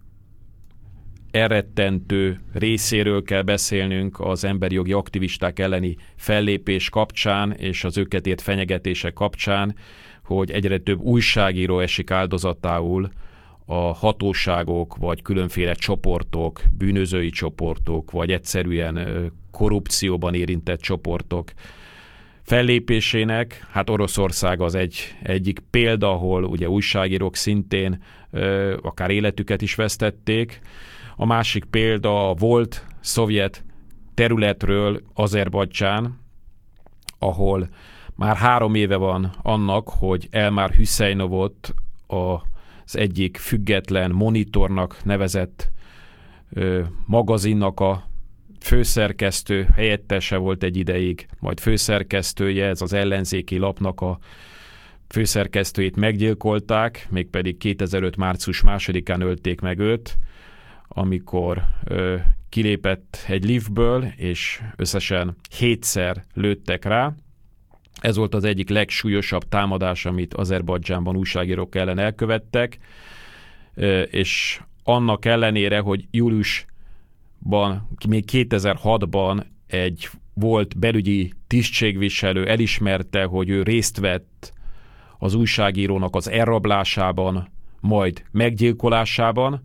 elrettentő részéről kell beszélnünk az emberi jogi aktivisták elleni fellépés kapcsán, és az őket ért fenyegetések kapcsán, hogy egyre több újságíró esik áldozatául a hatóságok, vagy különféle csoportok, bűnözői csoportok, vagy egyszerűen korrupcióban érintett csoportok fellépésének. Hát Oroszország az egyik példa, ahol ugye újságírók szintén akár életüket is vesztették. A másik példa a volt szovjet területről Azerbajdzsán, ahol már 3 éve van annak, hogy Elmar Hüseynovot az egyik független Monitornak nevezett magazinnak a főszerkesztő, helyettese volt egy ideig, majd főszerkesztője, ez az ellenzéki lapnak a főszerkesztőjét meggyilkolták, mégpedig 2005. március 2-án ölték meg őt, amikor kilépett egy liftből, és összesen 7-szer lőttek rá. Ez volt az egyik legsúlyosabb támadás, amit Azerbajdzsánban újságírók ellen elkövettek, és annak ellenére, hogy júliusban, még 2006-ban egy volt belügyi tisztségviselő elismerte, hogy ő részt vett az újságírónak az elrablásában, majd meggyilkolásában,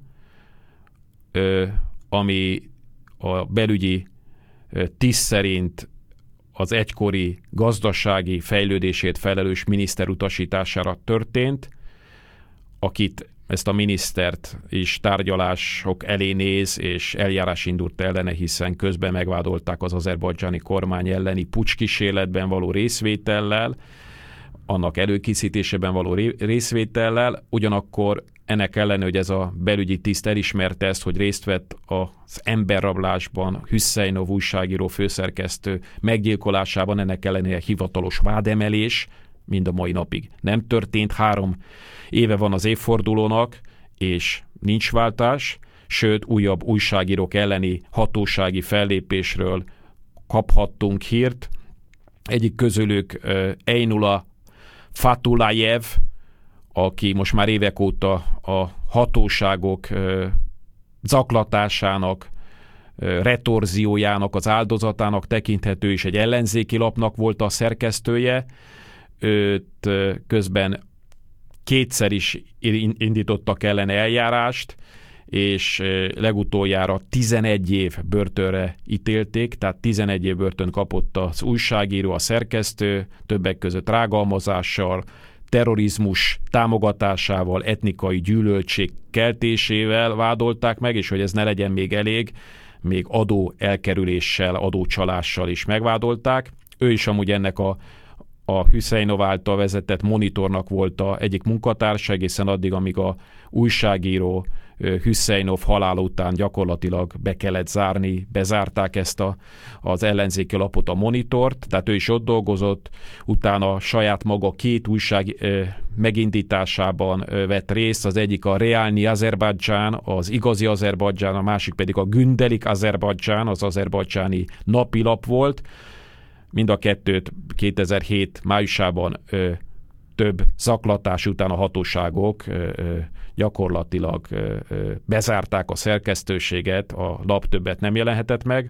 ami a belügyi tiszt szerint az egykori gazdasági fejlődését felelős miniszter utasítására történt, akit ezt a minisztert is tárgyalások elé néz, és eljárás indult ellene, hiszen közben megvádolták az azerbajdzsáni kormány elleni pucskísérletben való részvétellel, annak előkészítésében való részvétellel, ugyanakkor ennek ellenére, hogy ez a belügyi tiszt elismerte ezt, hogy részt vett az emberrablásban, Hüsseinov újságíró főszerkesztő meggyilkolásában, ennek ellenére hivatalos vádemelés mind a mai napig nem történt. 3 éve van az évfordulónak, és nincs váltás, sőt újabb újságírók elleni hatósági fellépésről kaphattunk hírt. Egyik közülük Einullah Fatullayev, aki most már évek óta a hatóságok zaklatásának, retorziójának az áldozatának tekinthető, és egy ellenzéki lapnak volt a szerkesztője. Őt közben 2-szer is indítottak ellene eljárást, és legutoljára 11 év börtönre ítélték, tehát 11 év börtön kapott az újságíró, a szerkesztő, többek között rágalmazással, terrorizmus támogatásával, etnikai gyűlöltség keltésével vádolták meg, és hogy ez ne legyen még elég, még adó elkerüléssel, adócsalással is megvádolták. Ő is amúgy ennek a Huszeinov által vezetett Monitornak volt egyik munkatársa, egészen addig, amíg a újságíró Huszeinov halála után gyakorlatilag be kellett zárni, bezárták ezt az ellenzéki lapot, a Monitort, tehát ő is ott dolgozott, utána saját maga 2 újság megindításában vett részt, az egyik a Realni Azerbajdzsán, az igazi Azerbajdzsán, a másik pedig a Gündelik Azerbajdzsán, az azerbajdzsáni napilap volt. Mind a kettőt 2007 májusában több zaklatás után a hatóságok gyakorlatilag bezárták a szerkesztőséget, a lap többet nem jelenhetett meg,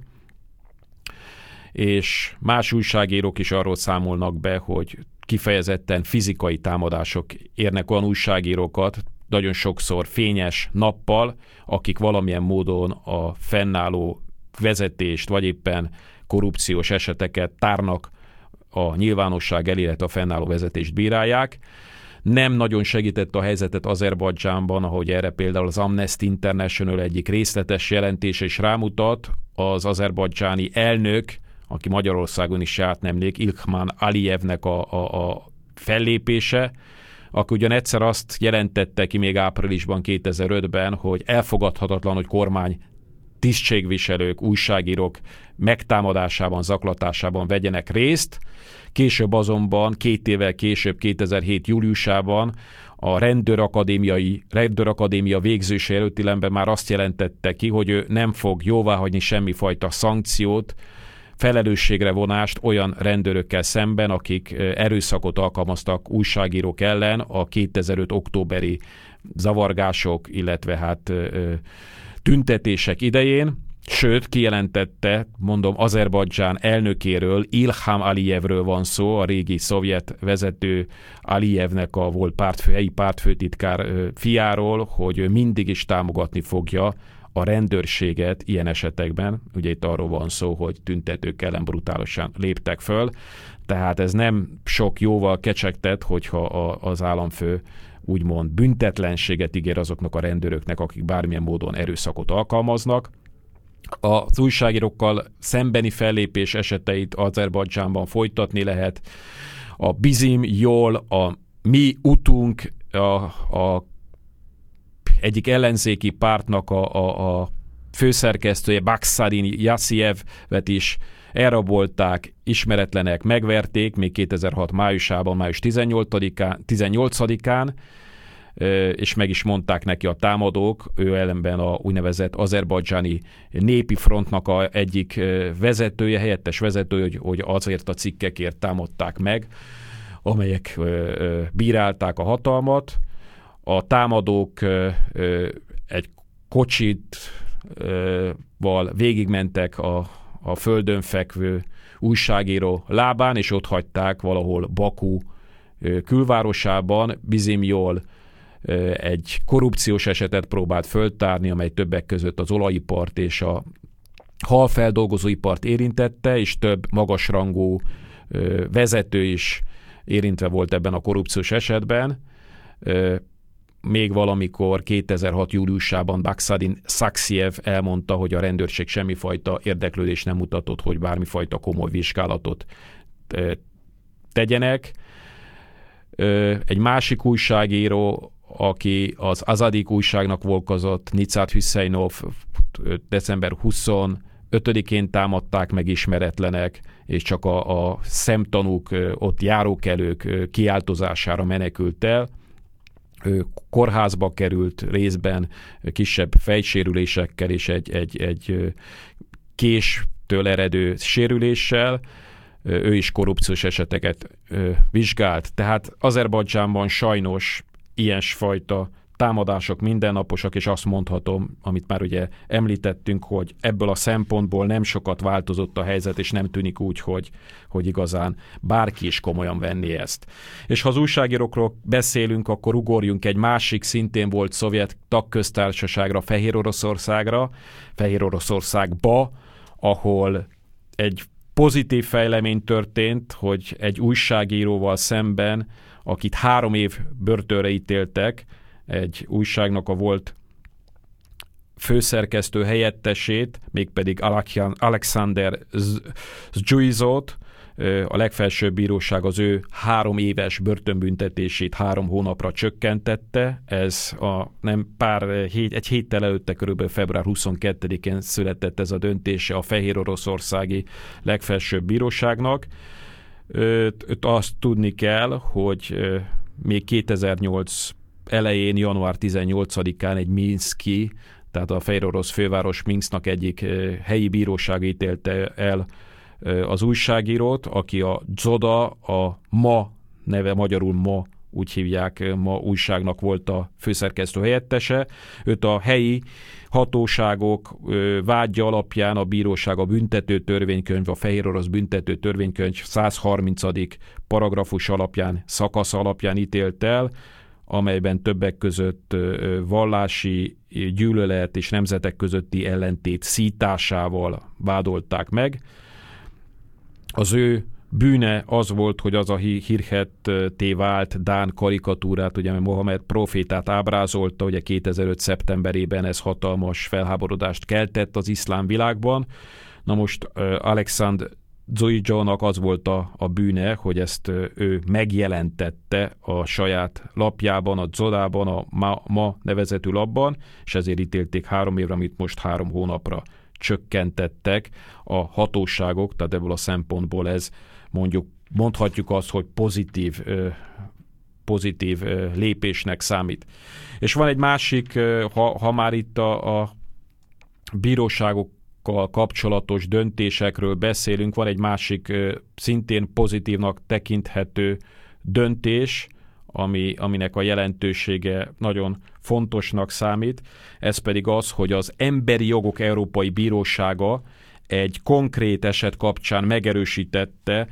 és más újságírók is arról számolnak be, hogy kifejezetten fizikai támadások érnek olyan újságírókat, nagyon sokszor fényes nappal, akik valamilyen módon a fennálló vezetést, vagy éppen korrupciós eseteket tárnak a nyilvánosság elé, illetve a fennálló vezetést bírálják. Nem nagyon segített a helyzetet Azerbajdzsánban, ahogy erre például az Amnesty International egyik részletes jelentése is rámutat, az azerbajdzsáni elnök, aki Magyarországon is járt nemrég, Ilham Aliyevnek a fellépése, aki ugyan egyszer azt jelentette ki még áprilisban 2005-ben, hogy elfogadhatatlan, hogy kormány tisztségviselők, újságírók megtámadásában, zaklatásában vegyenek részt. Később azonban, 2 évvel később, 2007. júliusában a rendőrakadémia végzőse előtti lemben már azt jelentette ki, hogy ő nem fog jóváhagyni semmifajta szankciót, felelősségre vonást olyan rendőrökkel szemben, akik erőszakot alkalmaztak újságírók ellen a 2005. októberi zavargások, illetve tüntetések idején, sőt, kijelentette, mondom, Azerbajdzsán elnökéről, Ilham Aliyevről van szó, a régi szovjet vezető Aliyevnek a volt helyi pártfőtitkár fiáról, hogy ő mindig is támogatni fogja a rendőrséget ilyen esetekben. Ugye itt arról van szó, hogy tüntetők ellen brutálisan léptek föl, tehát ez nem sok jóval kecsegtet, hogyha az államfő úgymond büntetlenséget ígér azoknak a rendőröknek, akik bármilyen módon erőszakot alkalmaznak. Az újságírókkal szembeni fellépés eseteit Azerbajdzsánban folytatni lehet. A Bizim Jol, a Mi Utunk, egyik ellenzéki pártnak a főszerkesztője, Baksarin Yassievet is elrabolták, ismeretlenek megverték még 2006 májusában, május 18-án, és meg is mondták neki a támadók, ő ellenben a úgynevezett azerbajdzsáni népi frontnak egyik vezetője, helyettes vezetője, hogy azért a cikkekért támadták meg, amelyek bírálták a hatalmat. A támadók egy kocsival végigmentek a földön fekvő újságíró lábán, és ott hagyták valahol Baku külvárosában. Bizim Jol egy korrupciós esetet próbált föltárni, amely többek között az olajipart és a halfeldolgozóipart érintette, és több magasrangú vezető is érintve volt ebben a korrupciós esetben. Még valamikor 2006. júliusában Baksarin Saksiev elmondta, hogy a rendőrség semmifajta érdeklődés nem mutatott, hogy bármifajta komoly vizsgálatot tegyenek. Egy másik újságíró, aki az Azadik újságnak volkozott, Nicat Huszeinov, december 25-én támadták meg ismeretlenek, és csak a szemtanúk, ott járókelők kiáltozására menekült el. Ő kórházba került részben kisebb fejsérülésekkel és egy késtől eredő sérüléssel. Ő is korrupciós eseteket vizsgált. Tehát Azerbajdzsánban sajnos ilyesfajta támadások mindennaposak, és azt mondhatom, amit már ugye említettünk, hogy ebből a szempontból nem sokat változott a helyzet, és nem tűnik úgy, hogy igazán bárki is komolyan venni ezt. És ha az újságírókról beszélünk, akkor ugorjunk egy másik, szintén volt szovjet tagköztársaságra, Fehér Oroszországba, ahol egy pozitív fejlemény történt, hogy egy újságíróval szemben, akit 3 év börtönre ítéltek, egy újságnak a volt főszerkesztő helyettesét, mégpedig Alexander Zsujzót, a legfelsőbb bíróság az ő 3 éves börtönbüntetését 3 hónapra csökkentette. Ez egy héttel előtte, körülbelül február 22-én született ez a döntése a Fehér Oroszországi legfelsőbb bíróságnak. Azt tudni kell, hogy még 2008 elején, január 18-án egy Minszki, tehát a fehérorosz főváros Minszknak egyik helyi bíróság ítélte el az újságírót, aki a Zoda, a Ma neve, magyarul Ma, úgy hívják, Ma újságnak volt a főszerkesztő helyettese. Őt a helyi hatóságok vádja alapján a bíróság a büntető törvénykönyv, a fehér orosz büntető törvénykönyv 130. paragrafus alapján, szakasz alapján ítélt el, amelyben többek között vallási gyűlölet és nemzetek közötti ellentét szításával vádolták meg. Az ő bűne az volt, hogy az a hírhedté vált dán karikatúrát, ugye Mohamed profétát ábrázolta, ugye 2005. szeptemberében ez hatalmas felháborodást keltett az iszlám világban. Na most Alexander Zsujzsónak az volt a bűne, hogy ezt ő megjelentette a saját lapjában, a Zodában, a Ma nevezetű lapban, és ezért ítélték 3 évre, amit most 3 hónapra csökkentettek a hatóságok, tehát ebből a szempontból ez mondhatjuk azt, hogy pozitív lépésnek számít. És van egy másik, ha már itt a bíróságokkal kapcsolatos döntésekről beszélünk, van egy másik szintén pozitívnak tekinthető döntés, aminek a jelentősége nagyon fontosnak számít, ez pedig az, hogy az Emberi Jogok Európai Bírósága egy konkrét eset kapcsán megerősítette,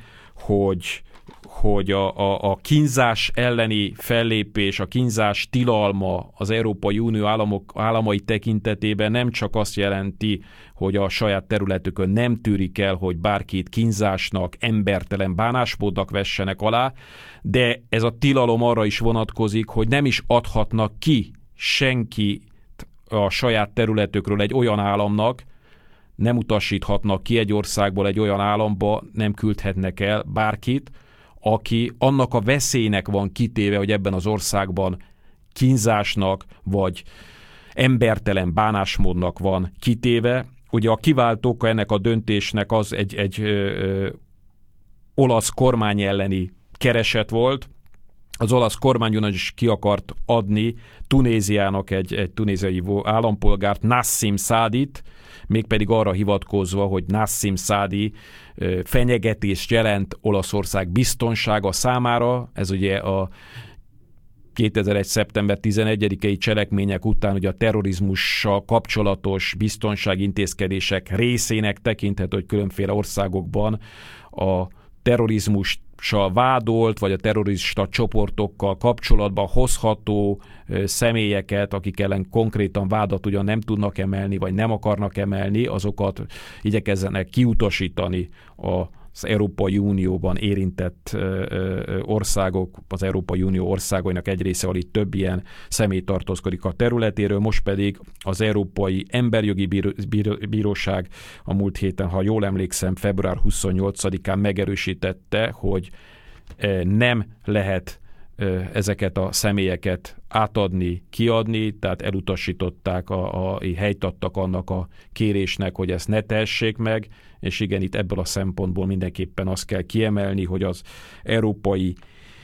hogy a kínzás elleni fellépés, a kínzás tilalma az Európai Unió államai tekintetében nem csak azt jelenti, hogy a saját területükön nem tűrik el, hogy bárkit kínzásnak, embertelen bánásmódnak vessenek alá, de ez a tilalom arra is vonatkozik, hogy nem is adhatnak ki senki a saját területükről egy olyan államnak, nem utasíthatnak ki egy országból egy olyan államba, nem küldhetnek el bárkit, aki annak a veszélynek van kitéve, hogy ebben az országban kínzásnak vagy embertelen bánásmódnak van kitéve. Ugye a kiváltóka ennek a döntésnek az egy olasz kormány elleni kereset volt. Az olasz kormány is ki akart adni Tunéziának egy tunéziai állampolgárt, Nassim Saadit, mégpedig arra hivatkozva, hogy Nassim Saadi fenyegetést jelent Olaszország biztonsága számára. Ez ugye a 2001. szeptember 11-i cselekmények után ugye a terrorizmussal kapcsolatos biztonságintézkedések részének tekinthető, hogy különféle országokban a terrorizmussal vádolt, vagy a terrorista csoportokkal kapcsolatban hozható személyeket, akik ellen konkrétan vádat ugyan nem tudnak emelni, vagy nem akarnak emelni, azokat igyekezzenek kiutasítani az Európai Unióban érintett országok, az Európai Unió országainak egy része, ahol itt több ilyen személy tartózkodik a területéről, most pedig az Európai Emberjogi Bíróság a múlt héten, ha jól emlékszem, február 28-án megerősítette, hogy nem lehet ezeket a személyeket átadni, kiadni, tehát elutasították, helytattak annak a kérésnek, hogy ezt ne tehessék meg, és igen, itt ebből a szempontból mindenképpen azt kell kiemelni, hogy az Európai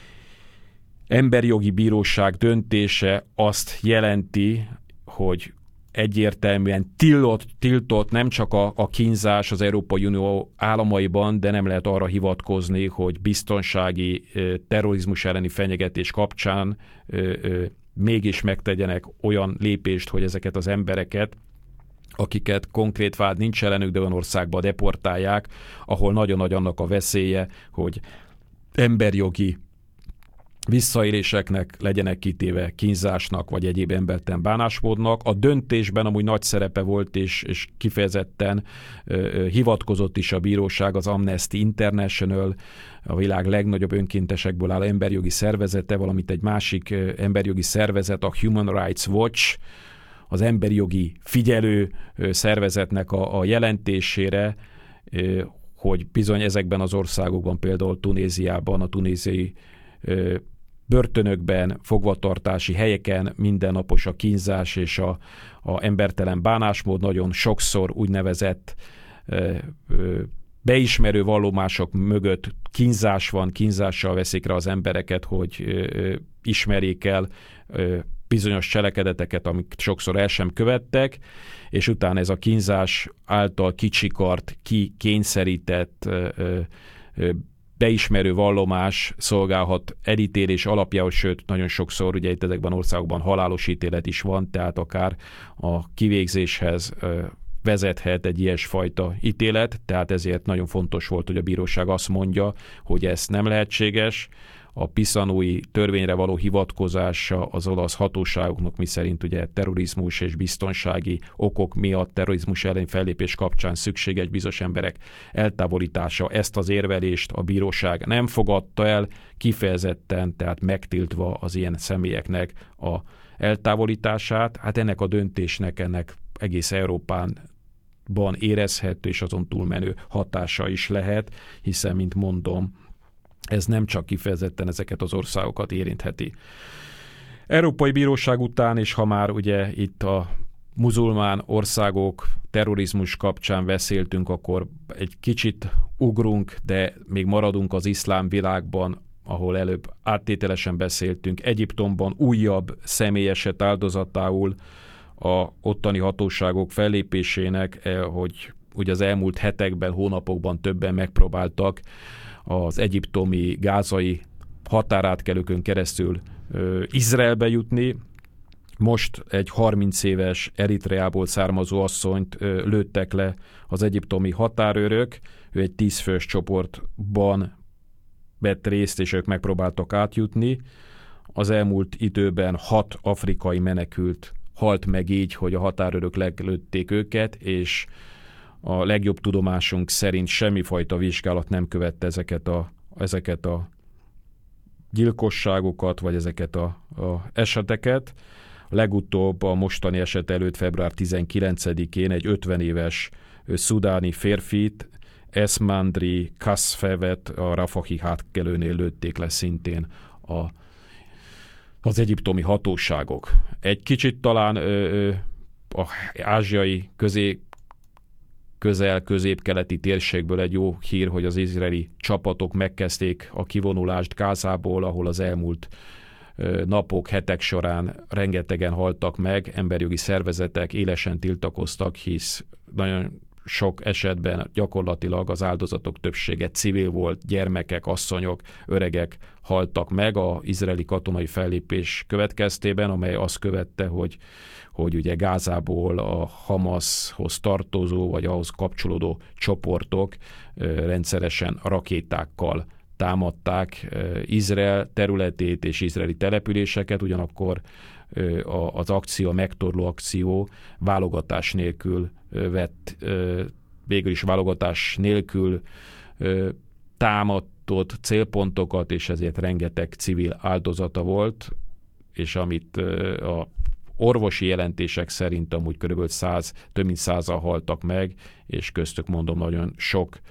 Emberjogi Bíróság döntése azt jelenti, hogy egyértelműen tiltott nem csak a kínzás az Európai Unió államaiban, de nem lehet arra hivatkozni, hogy biztonsági terrorizmus elleni fenyegetés kapcsán mégis megtegyenek olyan lépést, hogy ezeket az embereket, akiket konkrét vád nincs ellenük, de olyan országba deportálják, ahol nagyon nagy annak a veszélye, hogy emberjogi visszaéléseknek legyenek kitéve, kínzásnak, vagy egyéb embertelen bánásmódnak. A döntésben amúgy nagy szerepe volt, és kifejezetten hivatkozott is a bíróság, az Amnesty International, a világ legnagyobb önkéntesekből álló emberjogi szervezete, valamint egy másik emberjogi szervezet, a Human Rights Watch, az emberi jogi figyelő szervezetnek a jelentésére, hogy bizony ezekben az országokban, például Tunéziában, a tunéziai börtönökben, fogvatartási helyeken mindennapos a kínzás és a embertelen bánásmód, nagyon sokszor úgynevezett beismerő vallomások mögött kínzás van, kínzással veszik rá az embereket, hogy ismerjék el bizonyos cselekedeteket, amik sokszor el sem követtek, és utána ez a kínzás által kicsikart, kikényszerített beismerő vallomás szolgálhat elítélés alapjául, sőt, nagyon sokszor ugye itt ezekben országokban halálos ítélet is van, tehát akár a kivégzéshez vezethet egy ilyesfajta ítélet, tehát ezért nagyon fontos volt, hogy a bíróság azt mondja, hogy ez nem lehetséges. A Pissanói törvényre való hivatkozása az olasz hatóságoknak, miszerint ugye terrorizmus és biztonsági okok miatt terrorizmus elleni fellépés kapcsán szükséges bizonyos emberek eltávolítása, ezt az érvelést a bíróság nem fogadta el, kifejezetten, tehát megtiltva az ilyen személyeknek a eltávolítását. Hát ennek a döntésnek, ennek egész Európában érezhető és azon túlmenő hatása is lehet, hiszen, mint mondom, ez nem csak kifejezetten ezeket az országokat érintheti. Európai Bíróság után, és ha már ugye itt a muzulmán országok terrorizmus kapcsán beszéltünk, akkor egy kicsit ugrunk, de még maradunk az iszlám világban, ahol előbb áttételesen beszéltünk. Egyiptomban újabb személyeset áldozatául a ottani hatóságok fellépésének, hogy ugye az elmúlt hetekben, hónapokban többen megpróbáltak az egyiptomi, gázai határátkelőkön keresztül Izraelbe jutni. Most egy 30 éves Eritreából származó asszonyt lőttek le az egyiptomi határőrök. Ő egy 10 fős csoportban vett részt, és ők megpróbáltak átjutni. Az elmúlt időben 6 afrikai menekült halt meg így, hogy a határőrök leglőtték őket, és a legjobb tudomásunk szerint semmifajta vizsgálat nem követte ezeket a gyilkosságokat, vagy ezeket a eseteket. Legutóbb a mostani eset előtt február 19-én egy 50 éves szudáni férfit, Esmandri Kasfevet a Rafahi hátkelőnél lőtték le szintén az egyiptomi hatóságok. Egy kicsit talán a ázsiai közel-közép-keleti térségből egy jó hír, hogy az izraeli csapatok megkezdték a kivonulást Gázából, ahol az elmúlt napok, hetek során rengetegen haltak meg, emberjogi szervezetek élesen tiltakoztak, hisz nagyon sok esetben gyakorlatilag az áldozatok többsége civil volt, gyermekek, asszonyok, öregek haltak meg az izraeli katonai fellépés következtében, amely azt követte, hogy ugye Gázából a Hamashoz tartozó, vagy ahhoz kapcsolódó csoportok rendszeresen rakétákkal támadták Izrael területét és izraeli településeket, ugyanakkor az akció, a megtorló akció válogatás nélkül végül is válogatás nélkül támadott célpontokat, és ezért rengeteg civil áldozata volt, és amit a orvosi jelentések szerint amúgy kb. Több mint 100-an haltak meg, és köztük mondom nagyon sok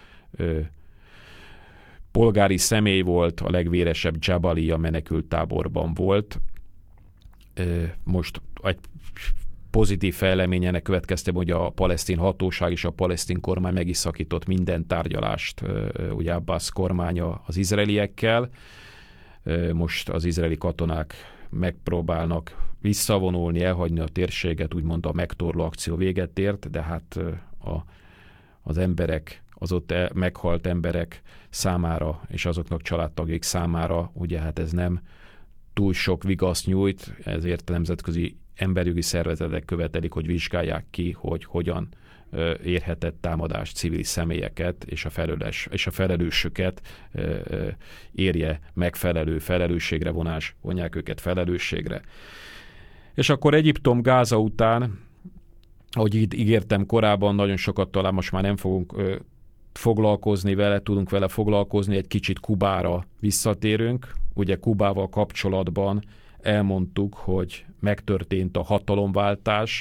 polgári személy volt, a legvéresebb Jabalia menekülttáborban volt. Most egy pozitív fejleményének következtében, hogy a palesztin hatóság és a palesztin kormány meg is szakított minden tárgyalást, ugye Abbas kormánya az izraeliekkel. Most az izraeli katonák megpróbálnak visszavonulni, elhagyni a térséget, úgymond a megtorló akció véget ért, de hát az emberek, az ott meghalt emberek számára és azoknak családtagjaik számára, ugye hát ez nem túl sok vigaszt nyújt, ezért a nemzetközi emberjogi szervezetek követelik, hogy vizsgálják ki, hogy hogyan érhetett támadást civil személyeket és a felelősöket érje megfelelő felelősségre vonás, vonják őket felelősségre. És akkor Egyiptom Gáza után, ahogy ígértem korábban, nagyon sokat talán most már nem fogunk foglalkozni vele, tudunk vele foglalkozni, egy kicsit Kubára visszatérünk. Ugye Kubával kapcsolatban elmondtuk, hogy megtörtént a hatalomváltás,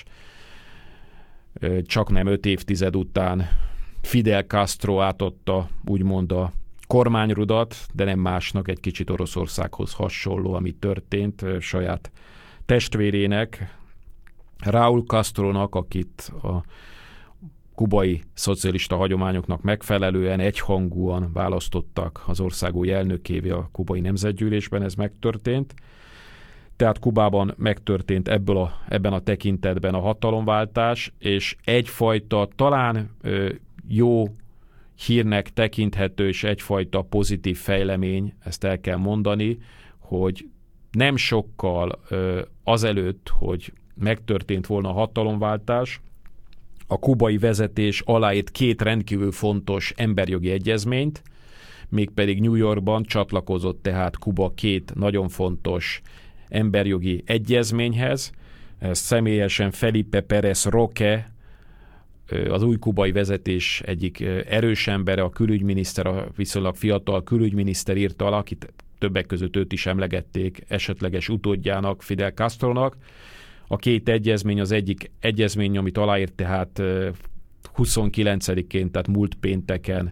csak nem 5 évtized után Fidel Castro átadta úgymond a kormányrudat, de nem másnak, egy kicsit Oroszországhoz hasonló, ami történt, saját testvérének, Raúl Castrónak, akit a kubai szocialista hagyományoknak megfelelően egyhangúan választottak az ország új elnökévé a kubai nemzetgyűlésben, ez megtörtént. Tehát Kubában megtörtént ebben a tekintetben a hatalomváltás, és egyfajta talán jó hírnek tekinthető, és egyfajta pozitív fejlemény, ezt el kell mondani, hogy nem sokkal azelőtt, hogy megtörtént volna a hatalomváltás, a kubai vezetés aláírt 2 rendkívül fontos emberjogi egyezményt, mégpedig New Yorkban csatlakozott tehát Kuba 2 nagyon fontos emberjogi egyezményhez. Ez személyesen Felipe Pérez Roque, az új kubai vezetés egyik erős embere, a külügyminiszter, a viszonylag fiatal külügyminiszter írta alá, akit többek között őt is emlegették esetleges utódjának, Fidel Castronak. A 2 egyezmény, az egyik egyezmény, amit aláírt tehát 29-én, tehát múlt pénteken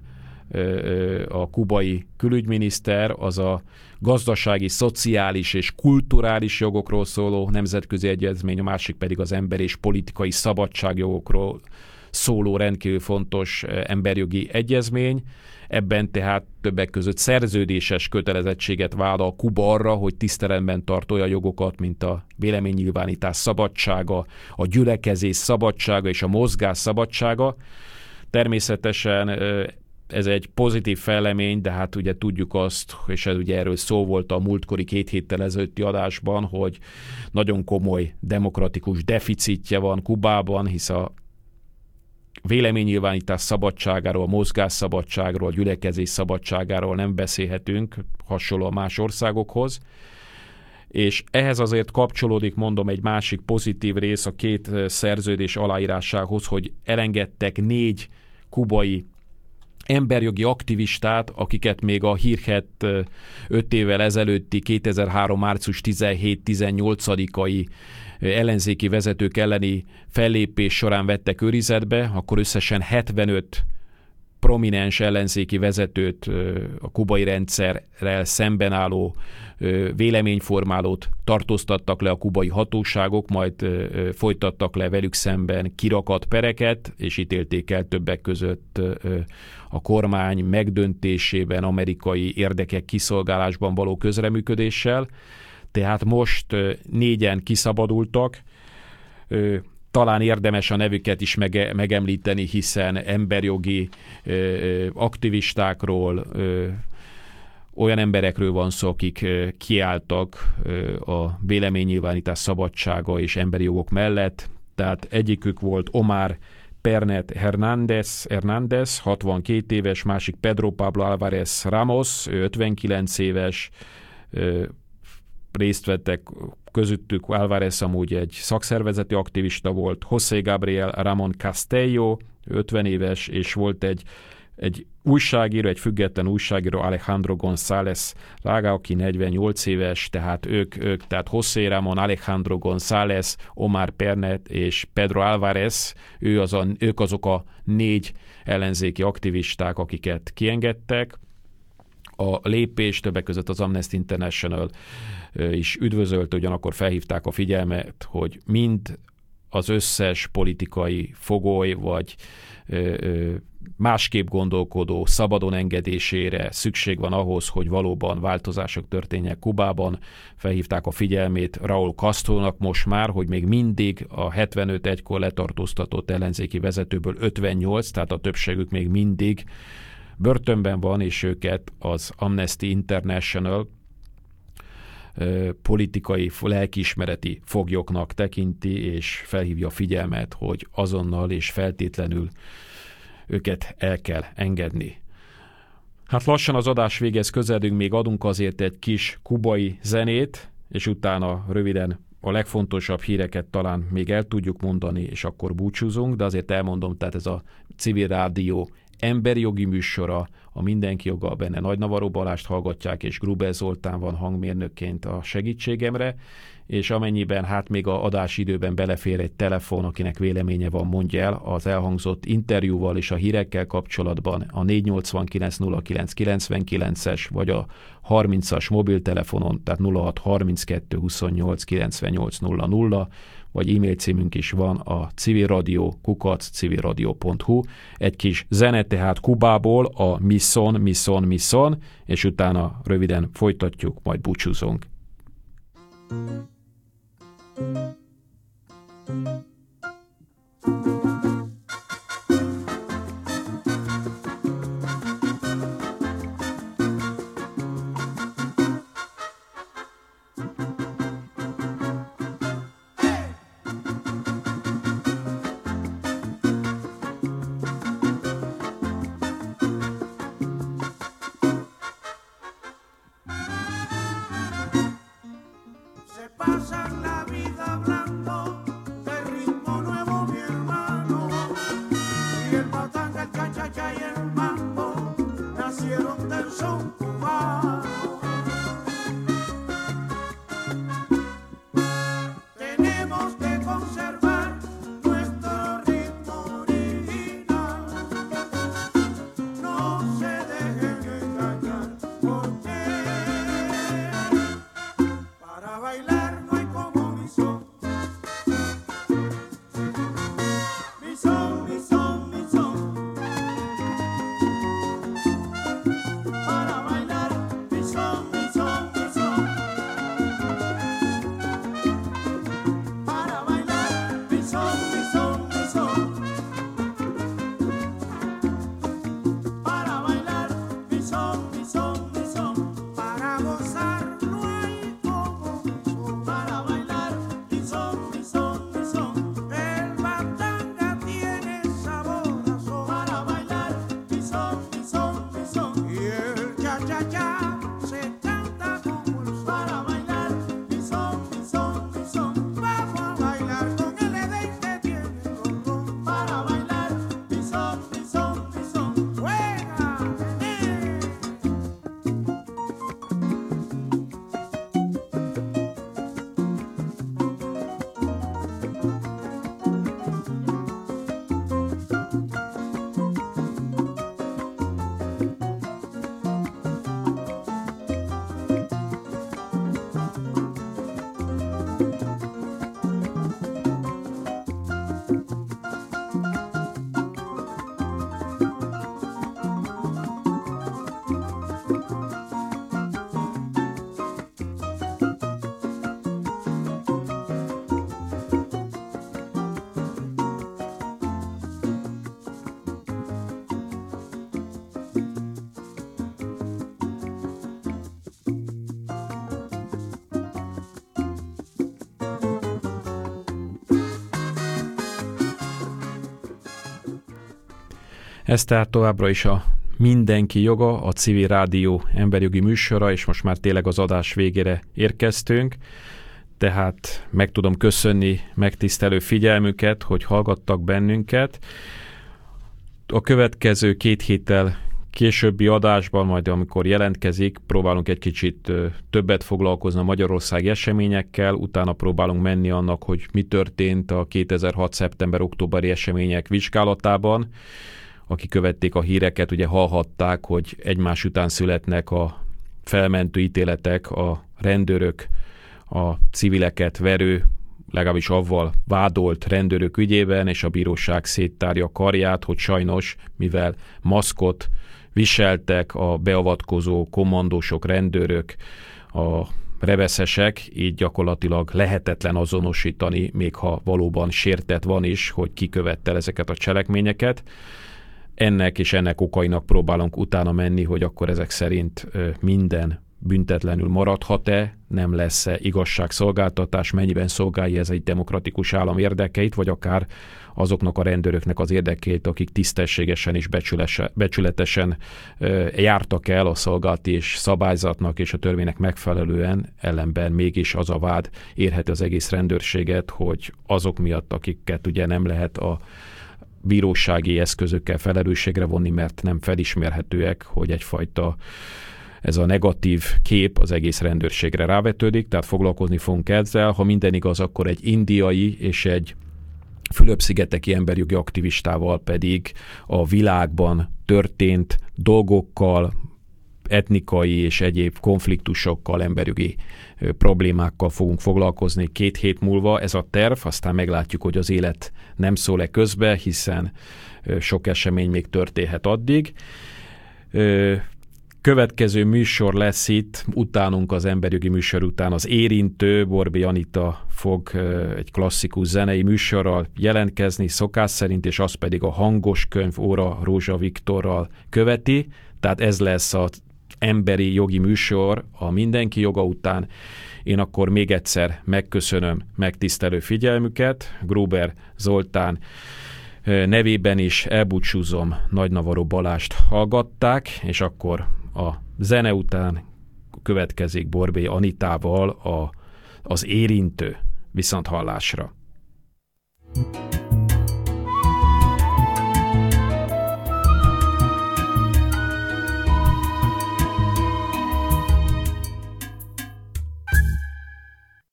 a kubai külügyminiszter, az a gazdasági, szociális és kulturális jogokról szóló nemzetközi egyezmény, a másik pedig az ember és politikai szabadságjogokról szóló rendkívül fontos emberjogi egyezmény. Ebben tehát többek között szerződéses kötelezettséget vállal Kuba arra, hogy tiszteletben tart olyan jogokat, mint a véleménynyilvánítás szabadsága, a gyülekezés szabadsága és a mozgás szabadsága. Természetesen ez egy pozitív fejlemény, de hát ugye tudjuk azt, és ez ugye erről szó volt a múltkori 2 héttel ezelőtti adásban, hogy nagyon komoly demokratikus deficitje van Kubában, hisz a véleménynyilvánítás szabadságáról, a mozgásszabadságról, a gyülekezés szabadságáról nem beszélhetünk, hasonló a más országokhoz. És ehhez azért kapcsolódik, mondom, egy másik pozitív rész a 2 szerződés aláírásához, hogy elengedtek 4 kubai emberjogi aktivistát, akiket még a hírhedt 5 évvel ezelőtti 2003. március 17-18-ai ellenzéki vezetők elleni fellépés során vettek őrizetbe, akkor összesen 75 prominens ellenzéki vezetőt, a kubai rendszerrel szemben álló véleményformálót tartóztattak le a kubai hatóságok, majd folytattak le velük szemben kirakat pereket, és ítélték el többek között a kormány megdöntésében amerikai érdekek kiszolgálásban való közreműködéssel. Tehát most 4-en kiszabadultak, talán érdemes a nevüket is megemlíteni, hiszen emberjogi aktivistákról, olyan emberekről van szó, akik kiálltak a véleménynyilvánítás szabadsága és emberi jogok mellett. Tehát egyikük volt Omar Pernet Hernández, 62 éves, másik Pedro Pablo Álvarez Ramos, 59 éves, részt vettek közöttük, Álvarez amúgy egy szakszervezeti aktivista volt, José Gabriel Ramón Castelló, 50 éves, és volt egy újságíró, egy független újságíró, Alejandro González Raga, aki 48 éves, tehát ők tehát José Ramón, Alejandro González, Omar Pernet és Pedro Álvarez, ők azok a 4 ellenzéki aktivisták, akiket kiengedtek. A lépés többek között az Amnesty International is üdvözölte, ugyanakkor felhívták a figyelmet, hogy mind az összes politikai fogoly, vagy másképp gondolkodó szabadon engedésére szükség van ahhoz, hogy valóban változások történjenek Kubában. Felhívták a figyelmét Raúl Castrónak most már, hogy még mindig a 75 egykor letartóztatott ellenzéki vezetőből 58, tehát a többségük még mindig börtönben van, és őket az Amnesty International politikai, lelkiismereti foglyoknak tekinti, és felhívja a figyelmet, hogy azonnal és feltétlenül őket el kell engedni. Hát lassan az adás végéhez közeledünk, még adunk azért egy kis kubai zenét, és utána röviden a legfontosabb híreket talán még el tudjuk mondani, és akkor búcsúzunk, de azért elmondom, tehát ez a Civil Rádió emberi jogi műsora, a Mindenki Joga, benne Nagynavaró Balást hallgatják, és Gruber Zoltán van hangmérnökként a segítségemre, és amennyiben hát még a adási időben belefér egy telefon, akinek véleménye van, mondja el az elhangzott interjúval és a hírekkel kapcsolatban a 489 vagy a 30-as mobiltelefonon, tehát 06 32 28 98 00, vagy e-mail címünk is van, a civilradio@civilradio.hu. Egy kis zene tehát Kubából, a Misson, és utána röviden folytatjuk, majd búcsúzunk. Pasan la vida hablando de ritmo nuevo, mi hermano, y el batanga, el cha-cha-cha y el mambo nacieron del son cubano. Tenemos que conservar nuestro ritmo original, no se dejen engañar, porque para bailar Ez tehát továbbra is a Mindenki Joga, a Civil Rádió emberjogi műsora, és most már tényleg az adás végére érkeztünk. Tehát meg tudom köszönni megtisztelő figyelmüket, hogy hallgattak bennünket. A következő 2 héttel későbbi adásban, majd amikor jelentkezik, próbálunk egy kicsit többet foglalkozni a magyarországi eseményekkel, utána próbálunk menni annak, hogy mi történt a 2006. szeptember-októberi események vizsgálatában. Akik követték a híreket, ugye hallhatták, hogy egymás után születnek a felmentő ítéletek, a rendőrök, a civileket verő, legalábbis avval vádolt rendőrök ügyében, és a bíróság széttárja karját, hogy sajnos, mivel maszkot viseltek a beavatkozó kommandósok, rendőrök, a rebeszesek, így gyakorlatilag lehetetlen azonosítani, még ha valóban sértett van is, hogy ki követte el ezeket a cselekményeket. Ennek és ennek okainak próbálunk utána menni, hogy akkor ezek szerint minden büntetlenül maradhat-e, nem lesz-e igazságszolgáltatás, mennyiben szolgálja ez egy demokratikus állam érdekeit, vagy akár azoknak a rendőröknek az érdekeit, akik tisztességesen és becsületesen jártak el a szolgálati és szabályzatnak és a törvénynek megfelelően, ellenben mégis az a vád érheti az egész rendőrséget, hogy azok miatt, akiket ugye nem lehet a bírósági eszközökkel felelősségre vonni, mert nem felismerhetőek, hogy egyfajta ez a negatív kép az egész rendőrségre rávetődik, tehát foglalkozni fogunk ezzel. Ha minden igaz, akkor egy indiai és egy Fülöp-szigeteki emberjogi aktivistával pedig a világban történt dolgokkal, etnikai és egyéb konfliktusokkal, emberjogi problémákkal fogunk foglalkozni 2 hét múlva. Ez a terv, aztán meglátjuk, hogy az élet nem szól-e közbe, hiszen sok esemény még történhet addig. Következő műsor lesz itt, utánunk az emberjogi műsor után az Érintő, Borbély Anita fog egy klasszikus zenei műsorral jelentkezni szokás szerint, és az pedig a Hangos könyv Óra Rózsa Viktorral követi, tehát ez lesz az emberi jogi műsor a Mindenki joga után. Én akkor még egyszer megköszönöm megtisztelő figyelmüket, Gruber Zoltán nevében is elbúcsúzom, Nagynavaró Balást hallgatták, és akkor a zene után következik Borbély Anitával az Érintő. Viszonthallásra.